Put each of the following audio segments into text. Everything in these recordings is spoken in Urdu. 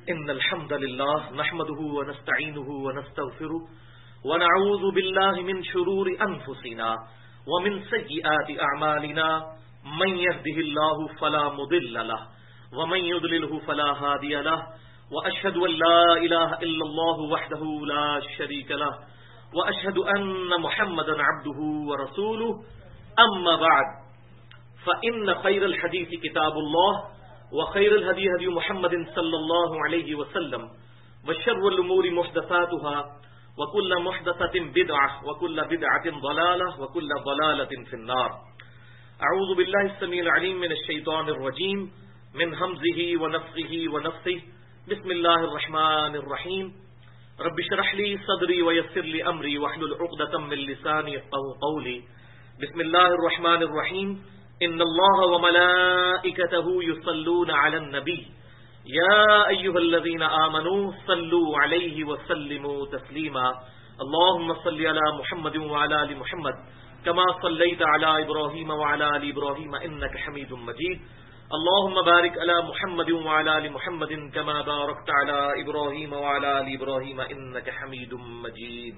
إن الحمد لله نحمده ونستعينه ونستغفره ونعوذ بالله من شرور أنفسنا ومن سيئات أعمالنا من يهده الله فلا مضل له ومن يضلله فلا هادي له وأشهد أن لا إله إلا الله وحده لا شريك له وأشهد أن محمدا عبده ورسوله أما بعد فإن خير الحديث كتاب الله وخير الهدي هدي محمد صلى الله عليه وسلم وشر الأمور محدثاتها وكل محدثة بدعة وكل بدعة ضلالة وكل ضلالة في النار. أعوذ بالله السميع العليم من الشيطان الرجيم من همزه ونفخه ونفثه. بسم الله الرحمن الرحيم. رب اشرح لي صدري ويسر لي أمري واحلل عقدة من لساني يفقهوا قولي. بسم الله الرحمن الرحيم. إن الله وملائكته يصلون على النبي يا أيها الذين آمنوا صلوا عليه وسلموا تسليما. اللهم صل على محمد وعلى آل محمد كما صليت على إبراهيم وعلى آل إبراهيم إنك حميد مجيد. اللهم بارك على محمد وعلى آل محمد كما باركت على إبراهيم وعلى آل إبراهيم إنك حميد مجيد.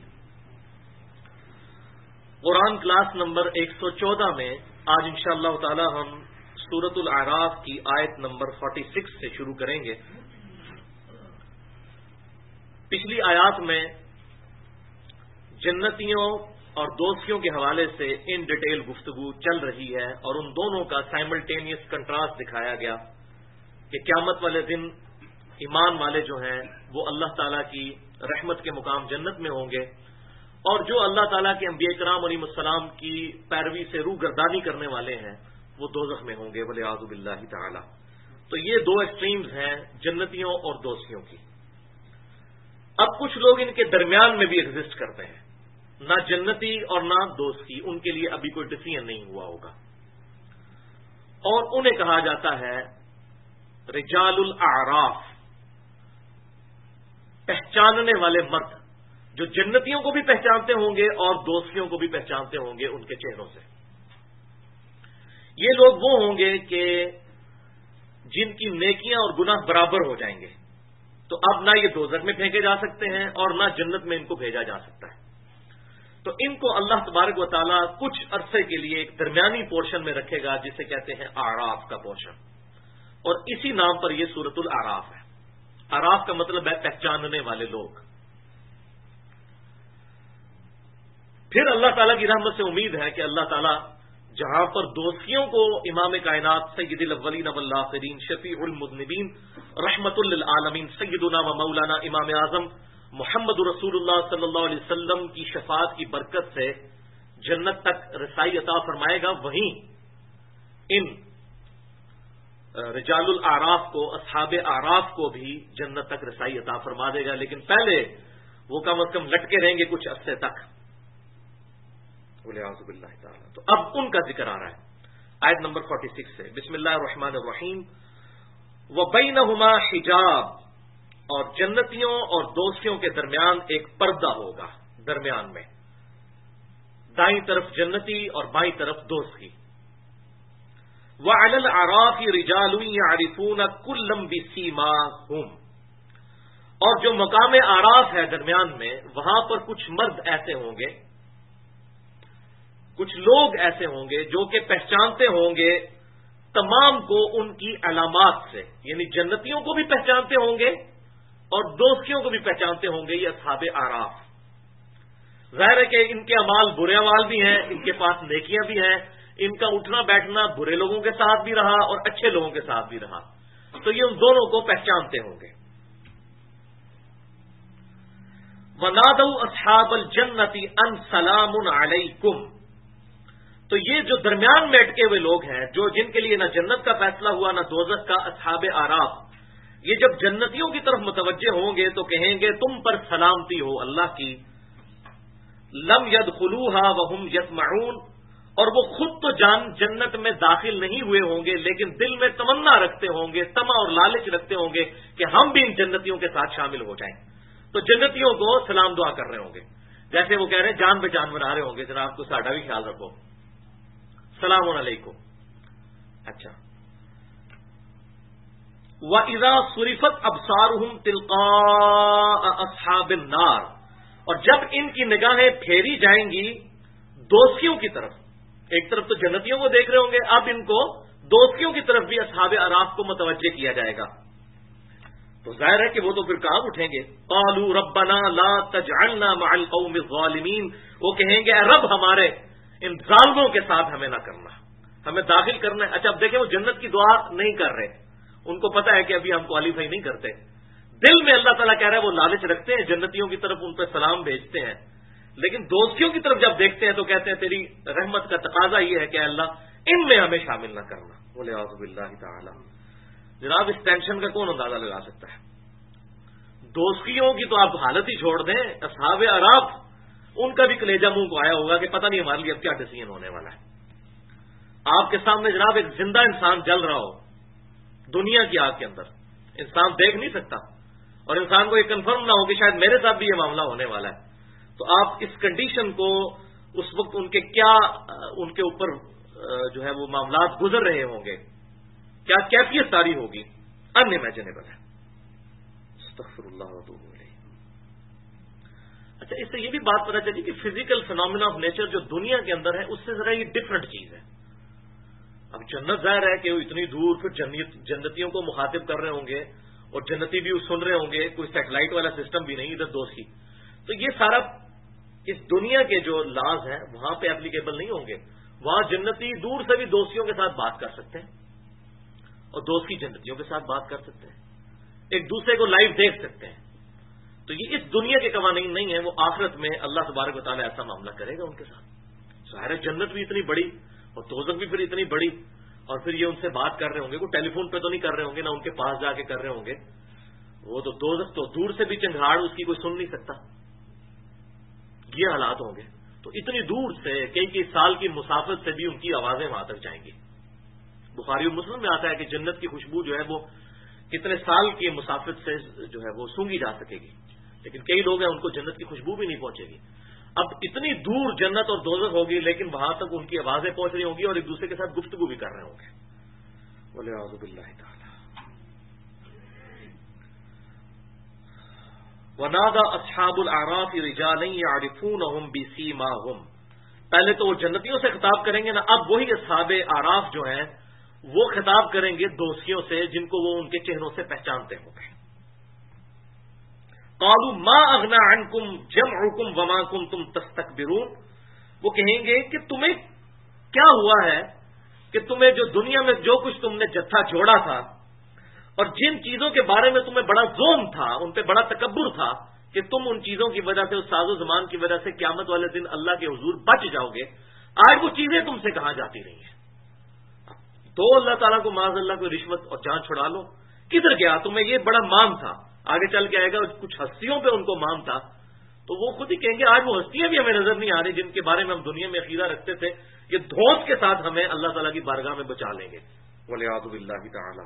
قرآن کلاس نمبر 114 میں آج انشاءاللہ تعالی ہم سورۃ الاعراف کی آیت نمبر 46 سے شروع کریں گے. پچھلی آیات میں جنتیوں اور دوستیوں کے حوالے سے ان ڈیٹیل گفتگو چل رہی ہے اور ان دونوں کا سائملٹینیس کنٹراسٹ دکھایا گیا کہ قیامت والے دن ایمان والے جو ہیں وہ اللہ تعالیٰ کی رحمت کے مقام جنت میں ہوں گے اور جو اللہ تعالیٰ کے انبیاء کرام علیہ السلام کی پیروی سے روگردانی کرنے والے ہیں وہ دوزخ میں ہوں گے والعیاذ باللہ تعالی. تو یہ دو ایکسٹریمز ہیں جنتیوں اور دوستیوں کی. اب کچھ لوگ ان کے درمیان میں بھی ایگزسٹ کرتے ہیں, نہ جنتی اور نہ دوستی, ان کے لیے ابھی کوئی ڈیسیژن نہیں ہوا ہوگا اور انہیں کہا جاتا ہے رجال الاعراف, پہچاننے والے مرد, جو جنتیوں کو بھی پہچانتے ہوں گے اور دوستیوں کو بھی پہچانتے ہوں گے ان کے چہروں سے. یہ لوگ وہ ہوں گے کہ جن کی نیکیاں اور گناہ برابر ہو جائیں گے, تو اب نہ یہ دوزخ میں پھینکے جا سکتے ہیں اور نہ جنت میں ان کو بھیجا جا سکتا ہے. تو ان کو اللہ تبارک و تعالیٰ کچھ عرصے کے لیے ایک درمیانی پورشن میں رکھے گا جسے کہتے ہیں اعراف کا پورشن, اور اسی نام پر یہ سورۃ الاعراف ہے. اعراف کا مطلب ہے پہچاننے والے لوگ. پھر اللہ تعالیٰ کی رحمت سے امید ہے کہ اللہ تعالیٰ جہاں پر دوستیوں کو امام کائنات سید الاولین والآخرین شفیع المذنبین رحمت للعالمین سیدنا و مولانا امام اعظم محمد رسول اللہ صلی اللہ علیہ وسلم کی شفاعت کی برکت سے جنت تک رسائی عطا فرمائے گا, وہیں ان رجال الاعراف کو, اصحاب اعراف کو بھی جنت تک رسائی عطا فرما دے گا. لیکن پہلے وہ کم از کم لٹکے رہیں گے کچھ عرصے تک والعیاذ باللہ تعالی. تو اب ان کا ذکر آ رہا ہے آیت نمبر 46 سے. بسم اللہ الرحمن الرحیم. وبینہما حجاب, اور جنتیوں اور دوستیوں کے درمیان ایک پردہ ہوگا, درمیان میں دائیں طرف جنتی اور بائیں طرف دوستی. وعلی الاعراف رجال یعرفون کلا بسیماہم, اور جو مقام اعراف ہے درمیان میں, وہاں پر کچھ مرد ایسے ہوں گے, کچھ لوگ ایسے ہوں گے جو کہ پہچانتے ہوں گے تمام کو ان کی علامات سے, یعنی جنتیوں کو بھی پہچانتے ہوں گے اور دوستیوں کو بھی پہچانتے ہوں گے. یہ اصحاب اعراف, ظاہر ہے کہ ان کے اعمال برے اعمال بھی ہیں, ان کے پاس نیکیاں بھی ہیں, ان کا اٹھنا بیٹھنا برے لوگوں کے ساتھ بھی رہا اور اچھے لوگوں کے ساتھ بھی رہا, تو یہ ان دونوں کو پہچانتے ہوں گے. وَنَادَوْا أَصْحَابَ الْجَنَّةِ أَنْ سَلَامٌ عَلَيْكُمْ, تو یہ جو درمیان میں اٹکے ہوئے لوگ ہیں, جو جن کے لیے نہ جنت کا فیصلہ ہوا نہ دوزخ کا, اصحاب اعراف, یہ جب جنتیوں کی طرف متوجہ ہوں گے تو کہیں گے تم پر سلامتی ہو اللہ کی. لم يدخلوها وهم يطمعون, اور وہ خود تو جنت میں داخل نہیں ہوئے ہوں گے لیکن دل میں تمنا رکھتے ہوں گے, طمع اور لالچ رکھتے ہوں گے کہ ہم بھی ان جنتیوں کے ساتھ شامل ہو جائیں. تو جنتیوں کو سلام دعا کر رہے ہوں گے, جیسے وہ کہہ رہے ہیں جان پہ جان بنا رہے ہوں گے, جناب کو ساڈا بھی خیال رکھو, السلام علیکم. اچھا, وَإِذَا صُرِفَتْ أَبْصَارُهُمْ تِلْقَاءَ أَصْحَابِ النَّارِ، اور جب ان کی نگاہیں پھیری جائیں گی دوزخیوں کی طرف، ایک طرف تو جنتیوں کو دیکھ رہے ہوں گے، اب ان کو دوزخیوں کی طرف بھی اصحاب اعراف کو متوجہ کیا جائے گا، تو ظاہر ہے کہ وہ تو پھر کہاں اٹھیں گے؟ قالوا ربنا لا تجعلنا مع القوم الظالمین، وہ کہیں گے اے رب ہمارے ان ظالموں کے ساتھ ہمیں نہ کرنا، ہمیں داخل کرنا ہے۔ اچھا اب دیکھیں وہ جنت کی دعا نہیں کر رہے، ان کو پتا ہے کہ ابھی ہم کوالیفائی نہیں کرتے، دل میں اللہ تعالیٰ کہہ رہا ہے وہ لالچ رکھتے ہیں، جنتیوں کی طرف ان پہ سلام بھیجتے ہیں، لیکن دوزخیوں کی طرف جب دیکھتے ہیں تو کہتے ہیں تیری رحمت کا تقاضا یہ ہے کہ اللہ ان میں ہمیں شامل نہ کرنا۔ بولے اعوذ باللہ تعالی۔ جناب اس ٹینشن کا کون اندازہ لگا سکتا ہے؟ دوزخیوں کی تو آپ حالت ہی چھوڑ دیں، اصحاب اعراف ان کا بھی کلیجہ منہ کو آیا ہوگا کہ پتہ نہیں ہمارے لیے اب کیا ڈیسیژن ہونے والا ہے۔ آپ کے سامنے جناب ایک زندہ انسان جل رہا ہو دنیا کی آگ کے اندر، انسان دیکھ نہیں سکتا، اور انسان کو یہ کنفرم نہ ہو کہ شاید میرے ساتھ بھی یہ معاملہ ہونے والا ہے، تو آپ اس کنڈیشن کو اس وقت ان کے کیا ان کے اوپر جو ہے وہ معاملات گزر رہے ہوں گے، کیا کیفیت ساری ہوگی، ان امیجنیبل ہے۔ استغفر اللہ واتوب الیہ۔ اچھا اس سے یہ بھی بات پتہ چلی کہ فزیکل فینومینا آف نیچر جو دنیا کے اندر ہے اس سے ذرا یہ ڈفرنٹ چیز ہے۔ اب جنت ظاہر ہے کہ وہ اتنی دور، پھر جنتیوں کو مخاطب کر رہے ہوں گے اور جنتی بھی سن رہے ہوں گے، کوئی سیٹلائٹ والا سسٹم بھی نہیں ادھر دوزخی، تو یہ سارا اس دنیا کے جو لاز ہیں وہاں پہ اپلیکیبل نہیں ہوں گے۔ وہاں جنتی دور سے بھی دوزخیوں کے ساتھ بات کر سکتے ہیں اور دوزخی جنتیوں کے ساتھ بات کر سکتے ہیں، ایک دوسرے کو لائیو دیکھ سکتے ہیں، تو یہ اس دنیا کے قوانین نہیں ہیں، وہ آخرت میں اللہ تبارک و تعالیٰ ایسا معاملہ کرے گا ان کے ساتھ۔ ظاہر ہے جنت بھی اتنی بڑی اور دوزخ بھی پھر اتنی بڑی، اور پھر یہ ان سے بات کر رہے ہوں گے، وہ ٹیلی فون پہ تو نہیں کر رہے ہوں گے، نہ ان کے پاس جا کے کر رہے ہوں گے، وہ تو دوزخ تو دور سے بھی چنگھاڑ اس کی کوئی سن نہیں سکتا، یہ حالات ہوں گے، تو اتنی دور سے کئی سال کی مسافت سے بھی ان کی آوازیں وہاں تک جائیں گی۔ بخاری اور مسلم میں آتا ہے کہ جنت کی خوشبو جو ہے وہ کتنے سال کی مسافت سے جو ہے وہ سونگی جا سکے گی، لیکن کئی لوگ ہیں ان کو جنت کی خوشبو بھی نہیں پہنچے گی۔ اب اتنی دور جنت اور دوزخ ہوگی لیکن وہاں تک ان کی آوازیں پہنچ رہی ہوں گی اور ایک دوسرے کے ساتھ گفتگو بھی کر رہے ہوں گے۔ بولے اعوذ باللہ تعالی۔ ونادى اصحاب الاعراف رجالا يعرفونهم بسيماهم، پہلے تو وہ جنتیوں سے خطاب کریں گے نا، اب وہی اصحاب اعراف جو ہیں وہ خطاب کریں گے دوزخیوں سے جن کو وہ ان کے چہروں سے پہچانتے ہوں گے۔ قالوا ما اغنى عنكم جمعكم وما كنتم تستكبرون، وہ کہیں گے کہ تمہیں کیا ہوا ہے کہ تمہیں جو دنیا میں جو کچھ تم نے جتھا جوڑا تھا اور جن چیزوں کے بارے میں تمہیں بڑا زوم تھا، ان پہ بڑا تکبر تھا کہ تم ان چیزوں کی وجہ سے، اس ساز و زمان کی وجہ سے قیامت والے دن اللہ کے حضور بچ جاؤ گے، آج وہ چیزیں تم سے کہاں جاتی رہی ہیں؟ تو اللہ تعالیٰ کو معاذ اللہ کو رشوت اور جان چھڑا لو، کدھر گیا؟ تمہیں یہ بڑا مان تھا، آگے چل کے آئے گا کچھ ہستیوں پہ ان کو مان تھا، تو وہ خود ہی کہیں گے آج وہ ہستیاں بھی ہمیں نظر نہیں آ رہی جن کے بارے میں ہم دنیا میں عقیدہ رکھتے تھے، یہ دھوس کے ساتھ ہمیں اللہ تعالیٰ کی بارگاہ میں بچا لیں گے۔ وَلِعَاذُ بِاللَّهِ تَعَالَى۔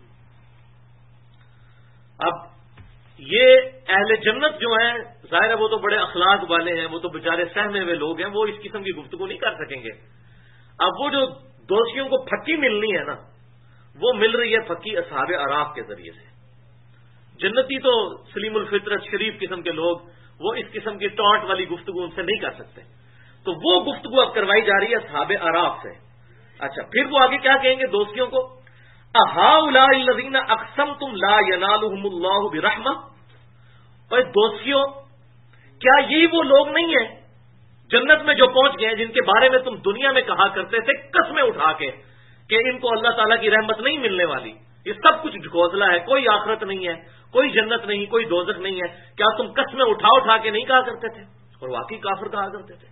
اب یہ اہل جنت جو ہیں ظاہر ہے وہ تو بڑے اخلاق والے ہیں، وہ تو بیچارے سہمے ہوئے لوگ ہیں، وہ اس قسم کی گفتگو نہیں کر سکیں گے۔ اب وہ جو دوزخیوں کو پھکی ملنی ہے نا، وہ مل رہی ہے پھکی اصحاب اعراف کے ذریعے سے۔ جنتی تو سلیم الفطرت شریف قسم کے لوگ وہ اس قسم کی ٹانٹ والی گفتگو ان سے نہیں کر سکتے، تو وہ گفتگو اب کروائی جا رہی ہے اصحاب اعراف سے۔ اچھا پھر وہ آگے کیا کہیں گے دوزخیوں کو؟ اہؤلاء الذین اقسمتم لا ینالهم اللہ برحمہ، اور دوزخیوں کیا یہی وہ لوگ نہیں ہیں جنت میں جو پہنچ گئے ہیں جن کے بارے میں تم دنیا میں کہا کرتے تھے قسمیں اٹھا کے کہ ان کو اللہ تعالیٰ کی رحمت نہیں ملنے والی، یہ سب کچھ ڈھکوسلا ہے، کوئی آخرت نہیں ہے، کوئی جنت نہیں، کوئی دوزخ نہیں ہے، کیا تم قسمیں اٹھا اٹھا کے نہیں کہا کرتے تھے؟ اور واقعی کافر کہا کرتے تھے،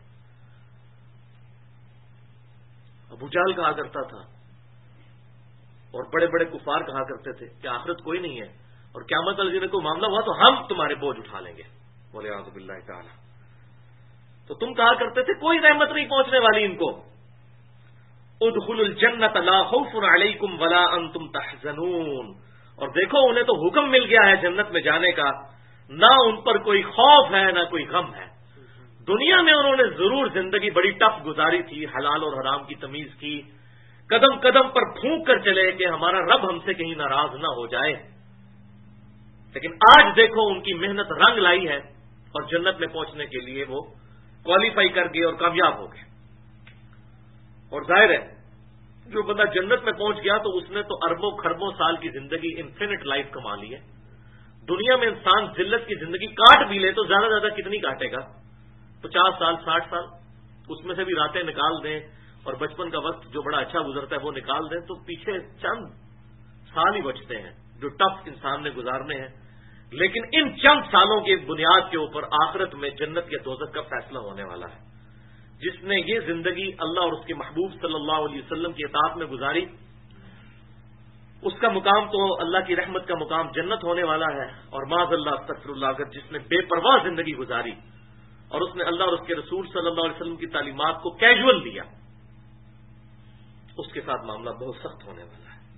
ابو جہل کہا کرتا تھا اور بڑے بڑے کفار کہا کرتے تھے کہ آخرت کوئی نہیں ہے اور قیامت والے دن کوئی معاملہ ہوا تو ہم تمہارے بوجھ اٹھا لیں گے۔ بولے اعوذ باللہ تعالی۔ تو تم کہا کرتے تھے کوئی رحمت نہیں پہنچنے والی ان کو۔ ادخلوا الجنۃ لا خوف علیکم ولا انتم تحزنون، اور دیکھو انہیں تو حکم مل گیا ہے جنت میں جانے کا، نہ ان پر کوئی خوف ہے نہ کوئی غم ہے۔ دنیا میں انہوں نے ضرور زندگی بڑی ٹف گزاری تھی، حلال اور حرام کی تمیز کی، قدم قدم پر پھونک کر چلے کہ ہمارا رب ہم سے کہیں ناراض نہ ہو جائے. لیکن آج دیکھو ان کی محنت رنگ لائی ہے اور جنت میں پہنچنے کے لیے وہ کوالیفائی کر گئے اور کامیاب ہو گئے. اور ظاہر ہے جو بندہ جنت میں پہنچ گیا تو اس نے تو اربوں خربوں سال کی زندگی انفینٹ لائف کما لی ہے. دنیا میں انسان ذلت کی زندگی کاٹ بھی لے تو زیادہ زیادہ کتنی کاٹے گا؟ 50 سال 60 سال. اس میں سے بھی راتیں نکال دیں اور بچپن کا وقت جو بڑا اچھا گزرتا ہے وہ نکال دیں تو پیچھے چند سال ہی بچتے ہیں جو ٹف انسان نے گزارنے ہیں. لیکن ان چند سالوں کی بنیاد کے اوپر آخرت میں جنت یا دوزخ کا فیصلہ ہونے والا ہے. جس نے یہ زندگی اللہ اور اس کے محبوب صلی اللہ علیہ وسلم کی اطاعت میں گزاری اس کا مقام تو اللہ کی رحمت کا مقام جنت ہونے والا ہے. اور معاذ اللہ استغفر اللہ اگر جس نے بے پرواہ زندگی گزاری اور اس نے اللہ اور اس کے رسول صلی اللہ علیہ وسلم کی تعلیمات کو کیجول لیا اس کے ساتھ معاملہ بہت سخت ہونے والا ہے.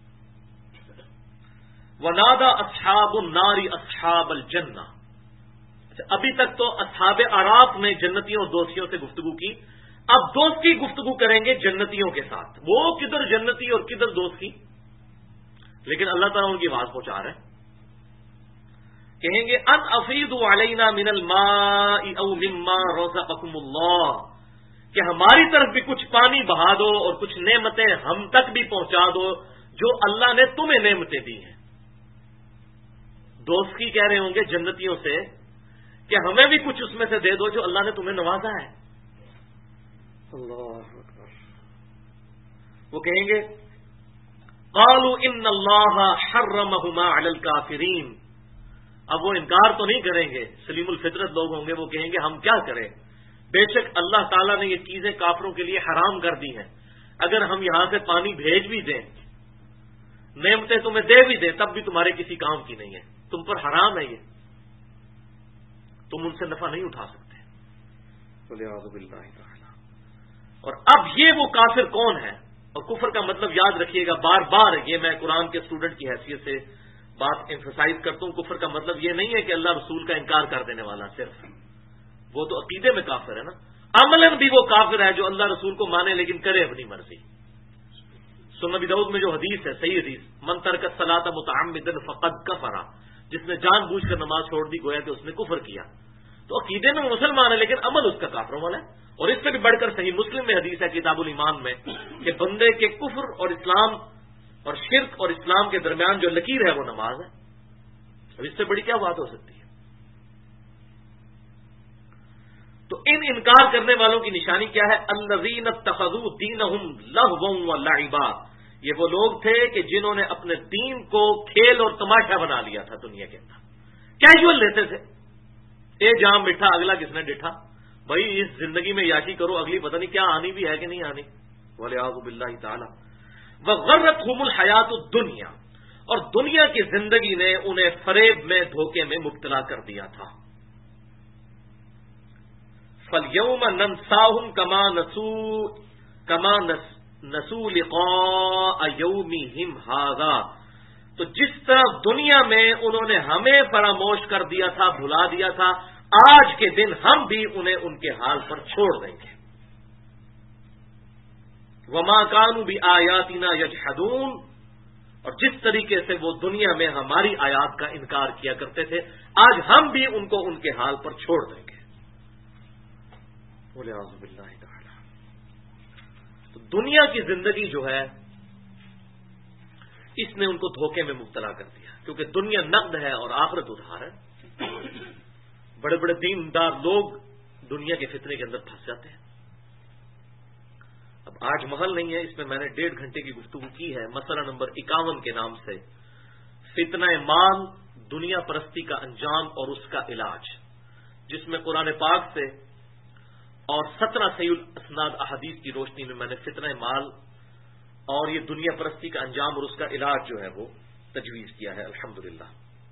وَنَادَى أَصْحَابُ النَّارِ أَصْحَابَ الْجَنَّةِ. ابھی تک تو اصحاب اعراف نے جنتیوں اور دوستیوں سے گفتگو کی. اب دوستی گفتگو کریں گے جنتیوں کے ساتھ. وہ کدھر جنتی اور کدھر دوستی؟ لیکن اللہ تعالیٰ ان کی آواز پہنچا رہے ہیں. کہیں گے ان افیضوا علینا من الماء او مما رزقکم اللہ کہ ہماری طرف بھی کچھ پانی بہا دو اور کچھ نعمتیں ہم تک بھی پہنچا دو جو اللہ نے تمہیں نعمتیں دی ہیں. دوست کی کہہ رہے ہوں گے جنتیوں سے کہ ہمیں بھی کچھ اس میں سے دے دو جو اللہ نے تمہیں نوازا ہے. اللہ اکبر. وہ کہیں گے قالوا ان اللہ حرمہما علی الکافرین. اب وہ انکار تو نہیں کریں گے, سلیم الفطرت لوگ ہوں گے, وہ کہیں گے ہم کیا کریں, بے شک اللہ تعالیٰ نے یہ چیزیں کافروں کے لیے حرام کر دی ہیں. اگر ہم یہاں سے پانی بھیج بھی دیں, نعمتیں تمہیں دے بھی دیں, تب بھی تمہارے کسی کام کی نہیں ہے, تم پر حرام ہے, یہ تم ان سے نفع نہیں اٹھا سکتے. اور اب یہ وہ کافر کون ہے؟ اور کفر کا مطلب یاد رکھیے گا, بار بار یہ میں قرآن کے اسٹوڈنٹ کی حیثیت سے بات ایمفسائز کرتا ہوں. کفر کا مطلب یہ نہیں ہے کہ اللہ رسول کا انکار کر دینے والا صرف, وہ تو عقیدے میں کافر ہے نا. عملاً بھی وہ کافر ہے جو اللہ رسول کو مانے لیکن کرے اپنی مرضی. سنن ابی داؤد میں جو حدیث ہے, صحیح حدیث, من ترک الصلاۃ متعمدا فقد کفر, جس نے جان بوجھ کر نماز چھوڑ دی گویا کہ اس نے کفر کیا. تو عقیدے میں مسلمان ہے لیکن عمل اس کا کافروں والا ہے. اور اس سے بھی بڑھ کر صحیح مسلم میں حدیث ہے کتاب الایمان میں کہ بندے کے کفر اور اسلام اور شرک اور اسلام کے درمیان جو لکیر ہے وہ نماز ہے. اب اس سے بڑی کیا بات ہو سکتی ہے؟ تو ان انکار کرنے والوں کی نشانی کیا ہے؟ الذین اتخذوا دینہم لہوا ولعبا. یہ وہ لوگ تھے کہ جنہوں نے اپنے دین کو کھیل اور تماشا بنا لیا تھا دنیا کے اندر. کیجول لیتے تھے, اے جام مٹھا اگلا کس نے ڈٹھا, بھائی اس زندگی میں یاشی کرو, اگلی پتہ نہیں کیا آنی بھی ہے کہ نہیں آنی. والعیاذ باللہ تعالی. وغرتہم الحیات الدنیا, اور دنیا کی زندگی نے انہیں فریب میں دھوکے میں مبتلا کر دیا تھا. فَالْيَوْمَ نَنْسَاهُمْ كَمَا نَسُوا لِقَاءَ يَوْمِهِمْ هَذَا. تو جس طرح دنیا میں انہوں نے ہمیں فراموش کر دیا تھا, بھلا دیا تھا, آج کے دن ہم بھی انہیں ان کے حال پر چھوڑ دیں گے. وَمَا كَانُوا بِآيَاتِنَا يَجْحَدُونَ, اور جس طریقے سے وہ دنیا میں ہماری آیات کا انکار کیا کرتے تھے, آج ہم بھی ان کو ان کے حال پر چھوڑ دیں گے. والعیاذ باللہ تعالی. تو دنیا کی زندگی جو ہے اس نے ان کو دھوکے میں مبتلا کر دیا, کیونکہ دنیا نقد ہے اور آخرت ادھار ہے. بڑے بڑے دیندار لوگ دنیا کے فتنے کے اندر پھنس جاتے ہیں. اب آج محل نہیں ہے, اس میں میں نے 1.5 گھنٹے کی گفتگو کی ہے مسئلہ نمبر 51 کے نام سے, فتنہ مال, دنیا پرستی کا انجام اور اس کا علاج, جس میں قرآن پاک سے اور 17 صحیح الاسناد احادیث کی روشنی میں میں نے فتنہ مال اور یہ دنیا پرستی کا انجام اور اس کا علاج جو ہے وہ تجویز کیا ہے. الحمدللہ.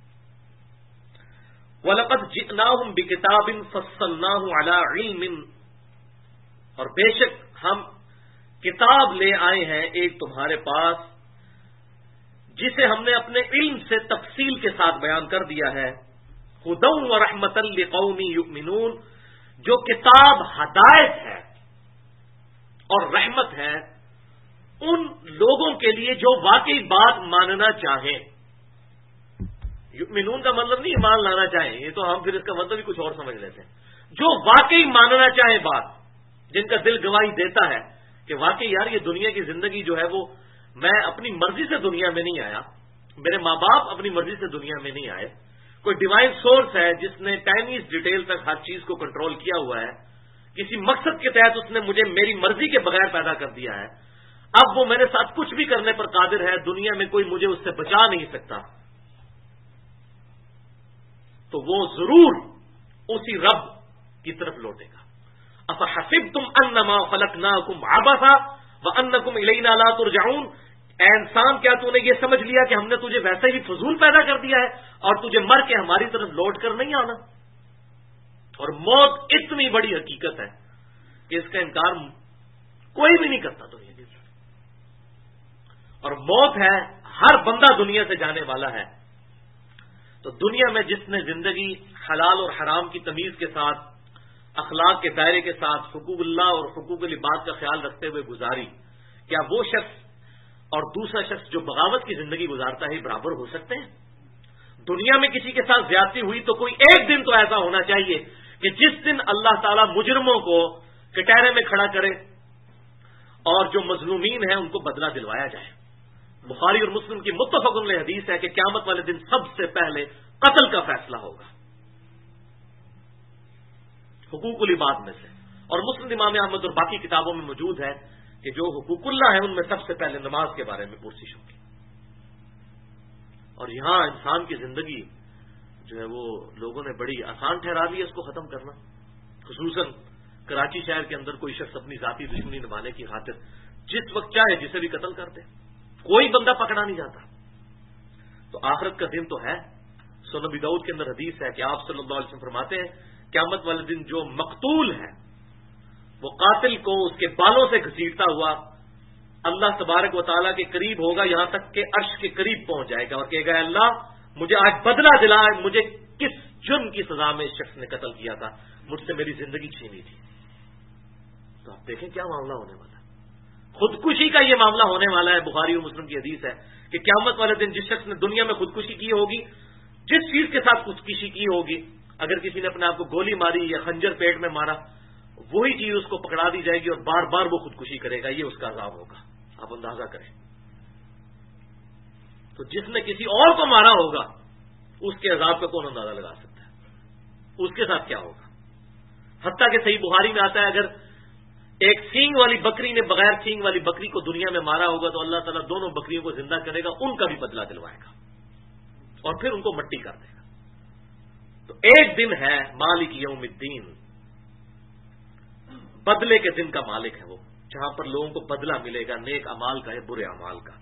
وَلَقَدْ جِئْنَاهُمْ بِكِتَابٍ فَصَّلْنَاهُ عَلَىٰ عِلْمٍ, اور بے شک ہم کتاب لے آئے ہیں ایک تمہارے پاس جسے ہم نے اپنے علم سے تفصیل کے ساتھ بیان کر دیا ہے. هُدًى وَرَحْمَةً لِقَوْمٍ يُؤْمِنُونَ, جو کتاب ہدایت ہے اور رحمت ہے ان لوگوں کے لیے جو واقعی بات ماننا چاہیں. یؤمنون کا مطلب نہیں ایمان لانا چاہیں، یہ تو ہم پھر اس کا مطلب ہی کچھ اور سمجھ لیتے ہیں. جو واقعی ماننا چاہیں بات، جن کا دل گواہی دیتا ہے کہ واقعی یار یہ دنیا کی زندگی جو ہے وہ میں اپنی مرضی سے دنیا میں نہیں آیا، میرے ماں باپ اپنی مرضی سے دنیا میں نہیں آئے، کوئی ڈیوائن سورس ہے جس نے ٹائنیز ڈیٹیل تک ہر چیز کو کنٹرول کیا ہوا ہے، کسی مقصد کے تحت اس نے مجھے میری مرضی کے بغیر پیدا کر دیا ہے، اب وہ میرے ساتھ کچھ بھی کرنے پر قادر ہے، دنیا میں کوئی مجھے اس سے بچا نہیں سکتا، تو وہ ضرور اسی رب کی طرف لوٹے گا. افحسبتم انما خلقناکم عبثا وانکم الینا لا ترجعون. اے انسان، کیا تو نے یہ سمجھ لیا کہ ہم نے تجھے ویسے ہی فضول پیدا کر دیا ہے اور تجھے مر کے ہماری طرف لوٹ کر نہیں آنا؟ اور موت اتنی بڑی حقیقت ہے کہ اس کا انکار کوئی بھی نہیں کرتا دنیا کی. اور موت ہے، ہر بندہ دنیا سے جانے والا ہے. تو دنیا میں جس نے زندگی حلال اور حرام کی تمیز کے ساتھ، اخلاق کے دائرے کے ساتھ، حقوق اللہ اور حقوق العباد کا خیال رکھتے ہوئے گزاری، کیا وہ شخص اور دوسرا شخص جو بغاوت کی زندگی گزارتا ہے برابر ہو سکتے ہیں؟ دنیا میں کسی کے ساتھ زیادتی ہوئی تو کوئی ایک دن تو ایسا ہونا چاہیے کہ جس دن اللہ تعالیٰ مجرموں کو کٹہرے میں کھڑا کرے اور جو مظلومین ہیں ان کو بدلہ دلوایا جائے. بخاری اور مسلم کی متفق علیہ حدیث ہے کہ قیامت والے دن سب سے پہلے قتل کا فیصلہ ہوگا حقوق العباد میں سے. اور مسلم امام احمد اور باقی کتابوں میں موجود ہے کہ جو حقوق اللہ ہیں ان میں سب سے پہلے نماز کے بارے میں پرسش ہوگی. اور یہاں انسان کی زندگی جو ہے وہ لوگوں نے بڑی آسان ٹھہرا دی ہے اس کو ختم کرنا. خصوصاً کراچی شہر کے اندر کوئی شخص اپنی ذاتی دشمنی نبھانے کی خاطر جس وقت چاہے جسے بھی قتل کر دے، کوئی بندہ پکڑا نہیں جاتا. تو آخرت کا دن تو ہے. سنن ابی داؤد کے اندر حدیث ہے کہ آپ صلی اللہ علیہ وسلم فرماتے ہیں قیامت والے دن جو مقتول ہے وہ قاتل کو اس کے بالوں سے گھسیٹتا ہوا اللہ تبارک و تعالیٰ کے قریب ہوگا، یہاں تک کہ عرش کے قریب پہنچ جائے گا اور کہے گا اللہ مجھے آج بدلہ دلا، مجھے کس جرم کی سزا میں اس شخص نے قتل کیا تھا، مجھ سے میری زندگی چھینی تھی. تو آپ دیکھیں کیا معاملہ ہونے والا ہے. خودکشی کا یہ معاملہ ہونے والا ہے. بخاری اور مسلم کی حدیث ہے کہ قیامت والے دن جس شخص نے دنیا میں خودکشی کی ہوگی، جس چیز کے ساتھ خودکشی کی ہوگی، اگر کسی نے اپنے آپ کو گولی ماری یا خنجر پیٹ میں مارا، وہی چیز اس کو پکڑا دی جائے گی اور بار بار وہ خودکشی کرے گا. یہ اس کا عذاب ہوگا. آپ اندازہ کریں. تو جس نے کسی اور کو مارا ہوگا اس کے عذاب کا کون اندازہ لگا سکتا ہے، اس کے ساتھ کیا ہوگا. حتیٰ کہ صحیح بخاری میں آتا ہے اگر ایک سینگ والی بکری نے بغیر سینگ والی بکری کو دنیا میں مارا ہوگا تو اللہ تعالیٰ دونوں بکریوں کو زندہ کرے گا، ان کا بھی بدلہ دلوائے گا اور پھر ان کو مٹی کر دے گا. تو ایک دن ہے مالک یوم الدین، بدلے کے دن کا مالک ہے وہ، جہاں پر لوگوں کو بدلہ ملے گا نیک اعمال کا یا برے اعمال کا.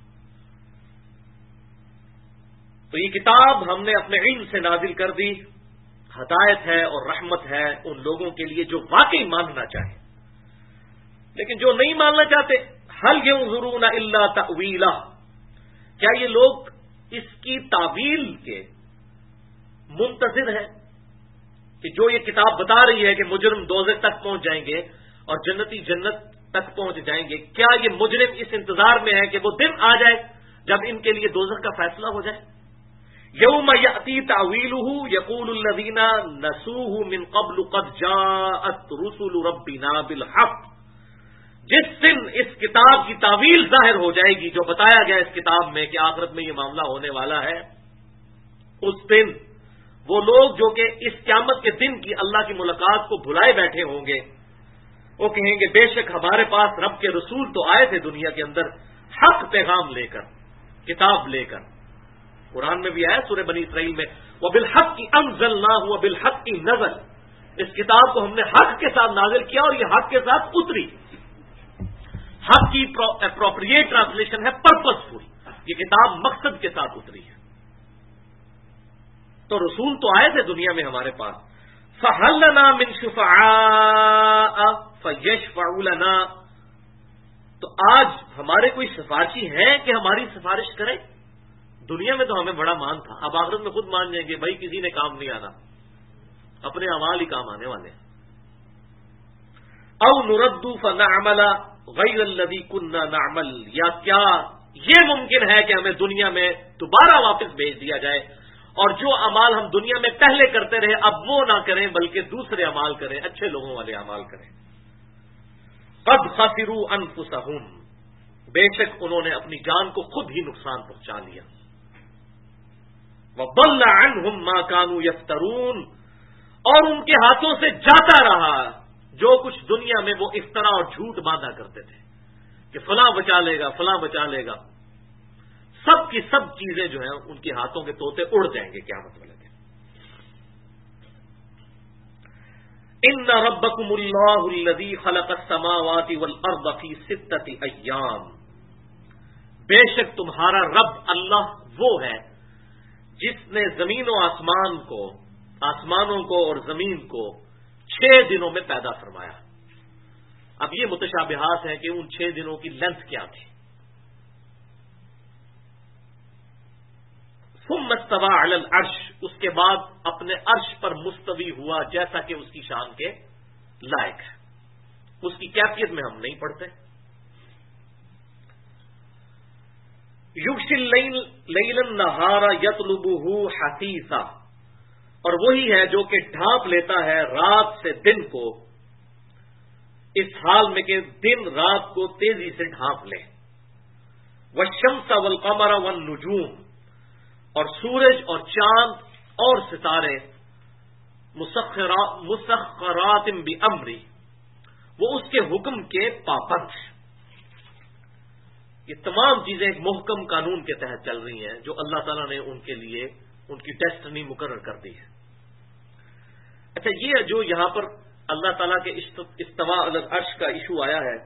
تو یہ کتاب ہم نے اپنے علم سے نازل کر دی، ہدایت ہے اور رحمت ہے ان لوگوں کے لیے جو واقعی ماننا چاہیں. لیکن جو نہیں ماننا چاہتے، هل ينظرون الا تأویلہ، کیا یہ لوگ اس کی تعویل کے منتظر ہیں کہ جو یہ کتاب بتا رہی ہے کہ مجرم دوزخ تک پہنچ جائیں گے اور جنتی جنت تک پہنچ جائیں گے، کیا یہ مجرم اس انتظار میں ہے کہ وہ دن آ جائے جب ان کے لیے دوزخ کا فیصلہ ہو جائے؟ یوم یأتی تعویلہ یقول الذین نسوہ من قبل قد جاءت رسل ربنا بالحق، جس دن اس کتاب کی تعویل ظاہر ہو جائے گی جو بتایا گیا اس کتاب میں کہ آخرت میں یہ معاملہ ہونے والا ہے، اس دن وہ لوگ جو کہ اس قیامت کے دن کی اللہ کی ملاقات کو بھلائے بیٹھے ہوں گے، وہ کہیں گے بے شک ہمارے پاس رب کے رسول تو آئے تھے دنیا کے اندر حق پیغام لے کر، کتاب لے کر. قرآن میں بھی آیا سورہ بنی اسرائیل میں وَبِالْحَقِّ أَنزَلْنَاهُ وَبِالْحَقِّ نَزَلَ، اس کتاب کو ہم نے حق کے ساتھ نازل کیا اور یہ حق کے ساتھ اتری. حق کی اپروپریٹ ٹرانسلیشن ہے پرپس فل، یہ کتاب مقصد کے ساتھ اتری ہے. تو رسول تو آئے تھے دنیا میں ہمارے پاس. فَهَلْ لَنَا مِن شُفَعَاءَ فَيَشْفَعُوا لَنَا، تو آج ہمارے کوئی سفارشی ہیں کہ ہماری سفارش کریں؟ دنیا میں تو ہمیں بڑا مان تھا، اب آخرت میں خود مان جائیں گے بھائی کسی نے کام نہیں آنا، اپنے اعمال ہی کام آنے والے ہیں. او نرد فنعمل غیر الذی کنا نعمل، یا کیا یہ ممکن ہے کہ ہمیں دنیا میں دوبارہ واپس بھیج دیا جائے اور جو اعمال ہم دنیا میں پہلے کرتے رہے اب وہ نہ کریں بلکہ دوسرے اعمال کریں، اچھے لوگوں والے اعمال کریں۔ قد خسروا انفسهم، بے شک انہوں نے اپنی جان کو خود ہی نقصان پہنچا لیا۔ وضل عنهم ما كانوا يفترون، اور ان کے ہاتھوں سے جاتا رہا جو کچھ دنیا میں وہ افطرا اور جھوٹ باندھا کرتے تھے کہ فلاں بچا لے گا، فلاں بچا لے گا، سب کی سب چیزیں جو ہیں ان کے ہاتھوں کے طوطے اڑ جائیں گے قیامت والے دن۔ ان ربکم اللہ الذی خلق السماوات والارض فی 6 ایام، بے شک تمہارا رب اللہ وہ ہے جس نے زمین و آسمانوں کو اور زمین کو 6 دنوں میں پیدا فرمایا۔ اب یہ متشابہات ہیں کہ ان 6 دنوں کی لینتھ کیا تھی۔ ثم استوى علی العرش، اس کے بعد اپنے عرش پر مستوی ہوا جیسا کہ اس کی شان کے لائق ہے۔ اس کی کیفیت میں ہم نہیں پڑھتے۔ یغشی اللیل النہار یطلبہ حثیثا، اور وہی ہے جو کہ ڈھانپ لیتا ہے رات سے دن کو، اس حال میں کہ دن رات کو تیزی سے ڈھانپ لے۔ والشمس والقمر والنجوم، اور سورج اور چاند اور ستارے مسخرات بامری، وہ اس کے حکم کے پابند ہیں۔ یہ تمام چیزیں ایک محکم قانون کے تحت چل رہی ہیں جو اللہ تعالیٰ نے ان کے لیے ان کی ڈیسٹنی مقرر کر دی ہے۔ اچھا، یہ جو یہاں پر اللہ تعالیٰ کے استواء علی العرش کا ایشو آیا ہے،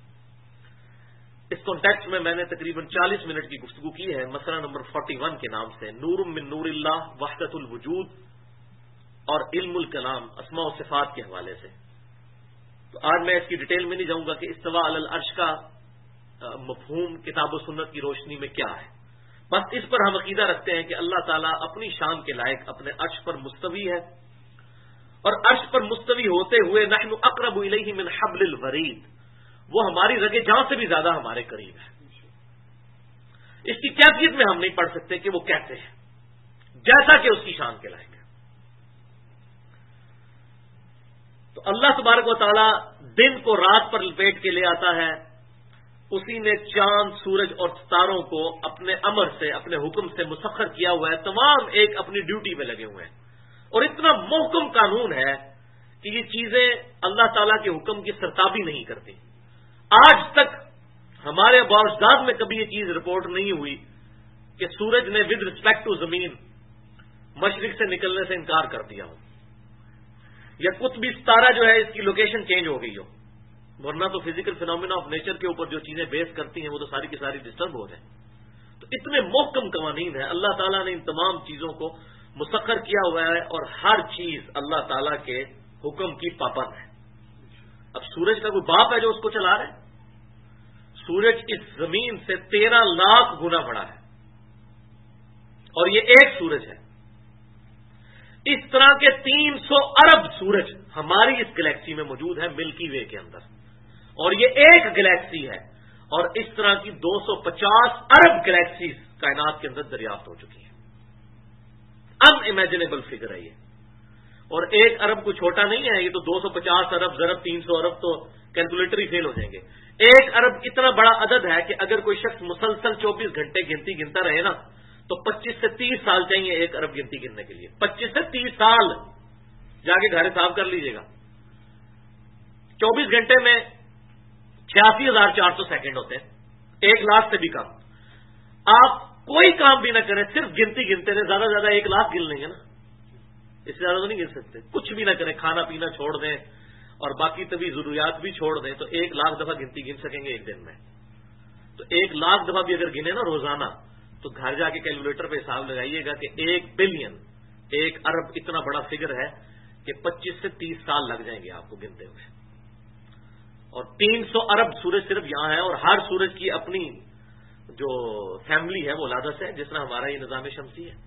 اس کانٹیکسٹ میں نے تقریباً 40 منٹ کی گفتگو کی ہے، مسئلہ نمبر 41 کے نام سے، نور من نور اللہ، وحدت الوجود اور علم الکلام، اسماء و صفات کے حوالے سے۔ تو آج میں اس کی ڈیٹیل میں نہیں جاؤں گا کہ استواء علی العرش کا مفہوم کتاب و سنت کی روشنی میں کیا ہے، بس اس پر ہم عقیدہ رکھتے ہیں کہ اللہ تعالیٰ اپنی شان کے لائق اپنے عرش پر مستوی ہے، اور عرش پر مستوی ہوتے ہوئے نحن اقرب الیہ من حبل الورید، وہ ہماری رگے جاں سے بھی زیادہ ہمارے قریب ہے۔ اس کی کیفیت میں ہم نہیں پڑھ سکتے کہ وہ کیسے ہیں، جیسا کہ اس کی شان کے لائق ہے۔ تو اللہ تبارک و تعالی دن کو رات پر لپیٹ کے لے آتا ہے، اسی نے چاند، سورج اور ستاروں کو اپنے امر سے، اپنے حکم سے مسخر کیا ہوا ہے، تمام ایک اپنی ڈیوٹی پہ لگے ہوئے ہیں، اور اتنا محکم قانون ہے کہ یہ چیزیں اللہ تعالیٰ کے حکم کی سرتابی نہیں کرتی۔ آج تک ہمارے باوجداد میں کبھی یہ چیز رپورٹ نہیں ہوئی کہ سورج نے ود رسپیکٹ ٹو زمین مشرق سے نکلنے سے انکار کر دیا ہو، یا قطبی ستارہ جو ہے اس کی لوکیشن چینج ہو گئی ہو، ورنہ تو فزیکل فینومینا آف نیچر کے اوپر جو چیزیں بیس کرتی ہیں وہ تو ساری کی ساری ڈسٹرب ہو جائیں۔ تو اتنے محکم قوانین ہیں، اللہ تعالیٰ نے ان تمام چیزوں کو مسخر کیا ہوا ہے، اور ہر چیز اللہ تعالیٰ کے حکم کی پابند ہے۔ اب سورج کا کوئی باپ ہے جو اس کو چلا رہا ہے؟ سورج اس زمین سے 13 لاکھ گنا بڑا ہے، اور یہ ایک سورج ہے۔ اس طرح کے 300 ارب سورج ہماری اس گلیکسی میں موجود ہے، ملکی وے کے اندر، اور یہ ایک گلیکسی ہے، اور اس طرح کی 250 ارب گلیکسیز کائنات کے اندر دریافت ہو چکی ہیں۔ ان امیجنیبل فگر ہے یہ، اور 1 ارب کو چھوٹا نہیں ہے، یہ تو 250 ارب ضرب 300 ارب تو کیلکولیٹر ہی فیل ہو جائیں گے۔ 1 ارب اتنا بڑا عدد ہے کہ اگر کوئی شخص مسلسل 24 گھنٹے گنتی گنتا رہے نا تو 25 سے 30 سال چاہیے 1 ارب گنتی گننے کے لیے، 25 سے 30 سال۔ جا کے گھر حساب کر لیجئے گا، 24 گھنٹے میں 86,400 سیکنڈ ہوتے ہیں، 1 لاکھ سے بھی کم۔ آپ کوئی کام بھی نہ کریں، صرف گنتی گنتے رہے، زیادہ سے زیادہ 1 لاکھ گن لیں گے نا، اس سے زیادہ تو نہیں گن سکتے۔ کچھ بھی نہ کریں، کھانا پینا چھوڑ دیں اور باقی طبی ضروریات بھی چھوڑ دیں تو 1 لاکھ دفعہ گنتی گن سکیں گے ایک دن میں۔ تو 1 لاکھ دفعہ بھی اگر گنے نا روزانہ تو گھر جا کے کیلکولیٹر پہ حساب لگائیے گا کہ 1 بلین، 1 ارب اتنا بڑا فگر ہے کہ 25 سے 30 سال لگ جائیں گے آپ کو گنتے ہوئے، اور 300 ارب سورج صرف یہاں ہے، اور ہر سورج کی اپنی جو فیملی ہے وہ لادس ہے، جس طرح ہمارا یہ نظام شمسی ہے،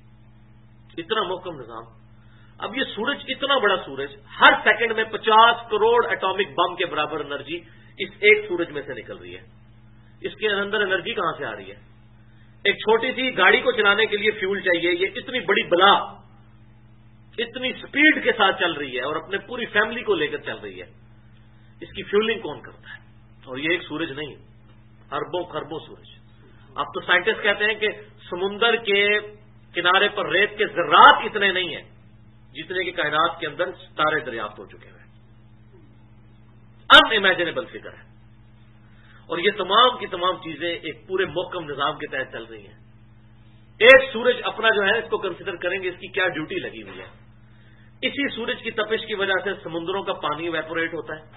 اتنا محکم نظام۔ اب یہ سورج اتنا بڑا سورج ہر سیکنڈ میں 50 کروڑ ایٹامک بم کے برابر انرجی اس ایک سورج میں سے نکل رہی ہے. اس کے اندر انرجی کہاں سے آ رہی ہے؟ ایک چھوٹی سی گاڑی کو چلانے کے لیے فیول چاہیے، یہ اتنی بڑی بلا اتنی سپیڈ کے ساتھ چل رہی ہے اور اپنے پوری فیملی کو لے کر چل رہی ہے. اس کی فیولنگ کون کرتا ہے؟ اور یہ ایک سورج نہیں، اربوں خربوں سورج. اب تو سائنٹسٹ کہتے ہیں کہ سمندر کے کنارے پر ریت کے ذرات اتنے نہیں ہیں جتنے کہ کائنات کے اندر ستارے دریافت ہو چکے ہیں. ان امیجنیبل فگر ہے. اور یہ تمام کی تمام چیزیں ایک پورے محکم نظام کے تحت چل رہی ہیں. ایک سورج اپنا جو ہے اس کو کنسیڈر کریں گے، اس کی کیا ڈیوٹی لگی ہوئی ہے. اسی سورج کی تپش کی وجہ سے سمندروں کا پانی ویپوریٹ ہوتا ہے.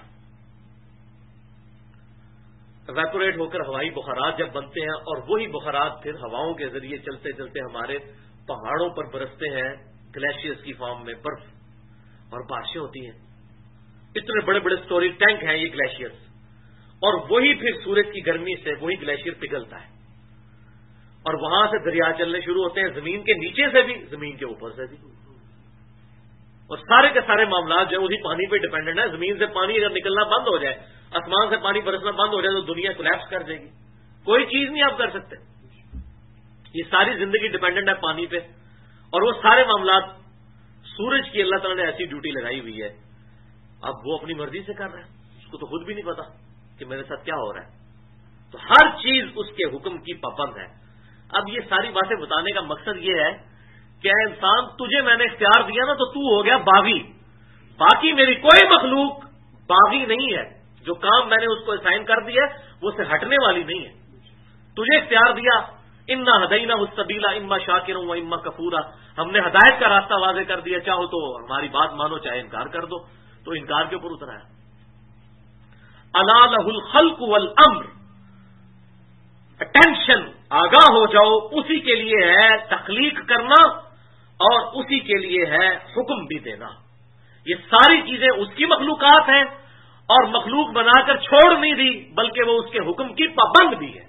ویپوریٹ ہو کر ہوائی بخارات جب بنتے ہیں اور وہی بخارات پھر ہواؤں کے ذریعے چلتے چلتے ہمارے پہاڑوں پر برستے ہیں گلیشیئرز کی فارم میں، برف اور بارشیں ہوتی ہیں. اتنے بڑے بڑے سٹوریج ٹینک ہیں یہ گلیشیئرز، اور وہی پھر سورج کی گرمی سے وہی گلیشیئر پگھلتا ہے اور وہاں سے دریا چلنے شروع ہوتے ہیں، زمین کے نیچے سے بھی زمین کے اوپر سے بھی. اور سارے کے سارے معاملات جو ہے اسی پانی پہ ڈیپینڈنٹ ہے. زمین سے پانی اگر نکلنا بند ہو جائے، آسمان سے پانی برسنا بند ہو جائے تو دنیا کولیپس کر جائے گی. کوئی چیز نہیں آپ کر سکتے. یہ ساری زندگی ڈیپینڈنٹ ہے پانی پہ. اور وہ سارے معاملات سورج کی اللہ تعالیٰ نے ایسی ڈیوٹی لگائی ہوئی ہے. اب وہ اپنی مرضی سے کر رہا ہے، اس کو تو خود بھی نہیں پتا کہ میرے ساتھ کیا ہو رہا ہے. تو ہر چیز اس کے حکم کی پابند ہے. اب یہ ساری باتیں بتانے کا مقصد یہ ہے کہ اے انسان، تجھے میں نے اختیار دیا نا تو تو ہو گیا باغی. باقی میری کوئی مخلوق باغی نہیں ہے. جو کام میں نے اس کو اسائن کر دیا وہ سے ہٹنے والی نہیں ہے. تجھے اختیار دیا، انا ہدینا السبیلا اما شاکرا و اما کفورا. ہم نے ہدایت کا راستہ واضح کر دیا، چاہو تو ہماری بات مانو چاہے انکار کر دو. تو انکار کے اوپر اترا ہے. الا لہ الخلق والامر، اٹینشن، آگاہ ہو جاؤ، اسی کے لیے ہے تخلیق کرنا اور اسی کے لیے ہے حکم بھی دینا. یہ ساری چیزیں اس کی مخلوقات ہیں اور مخلوق بنا کر چھوڑ نہیں دی بلکہ وہ اس کے حکم کی پابند بھی ہے،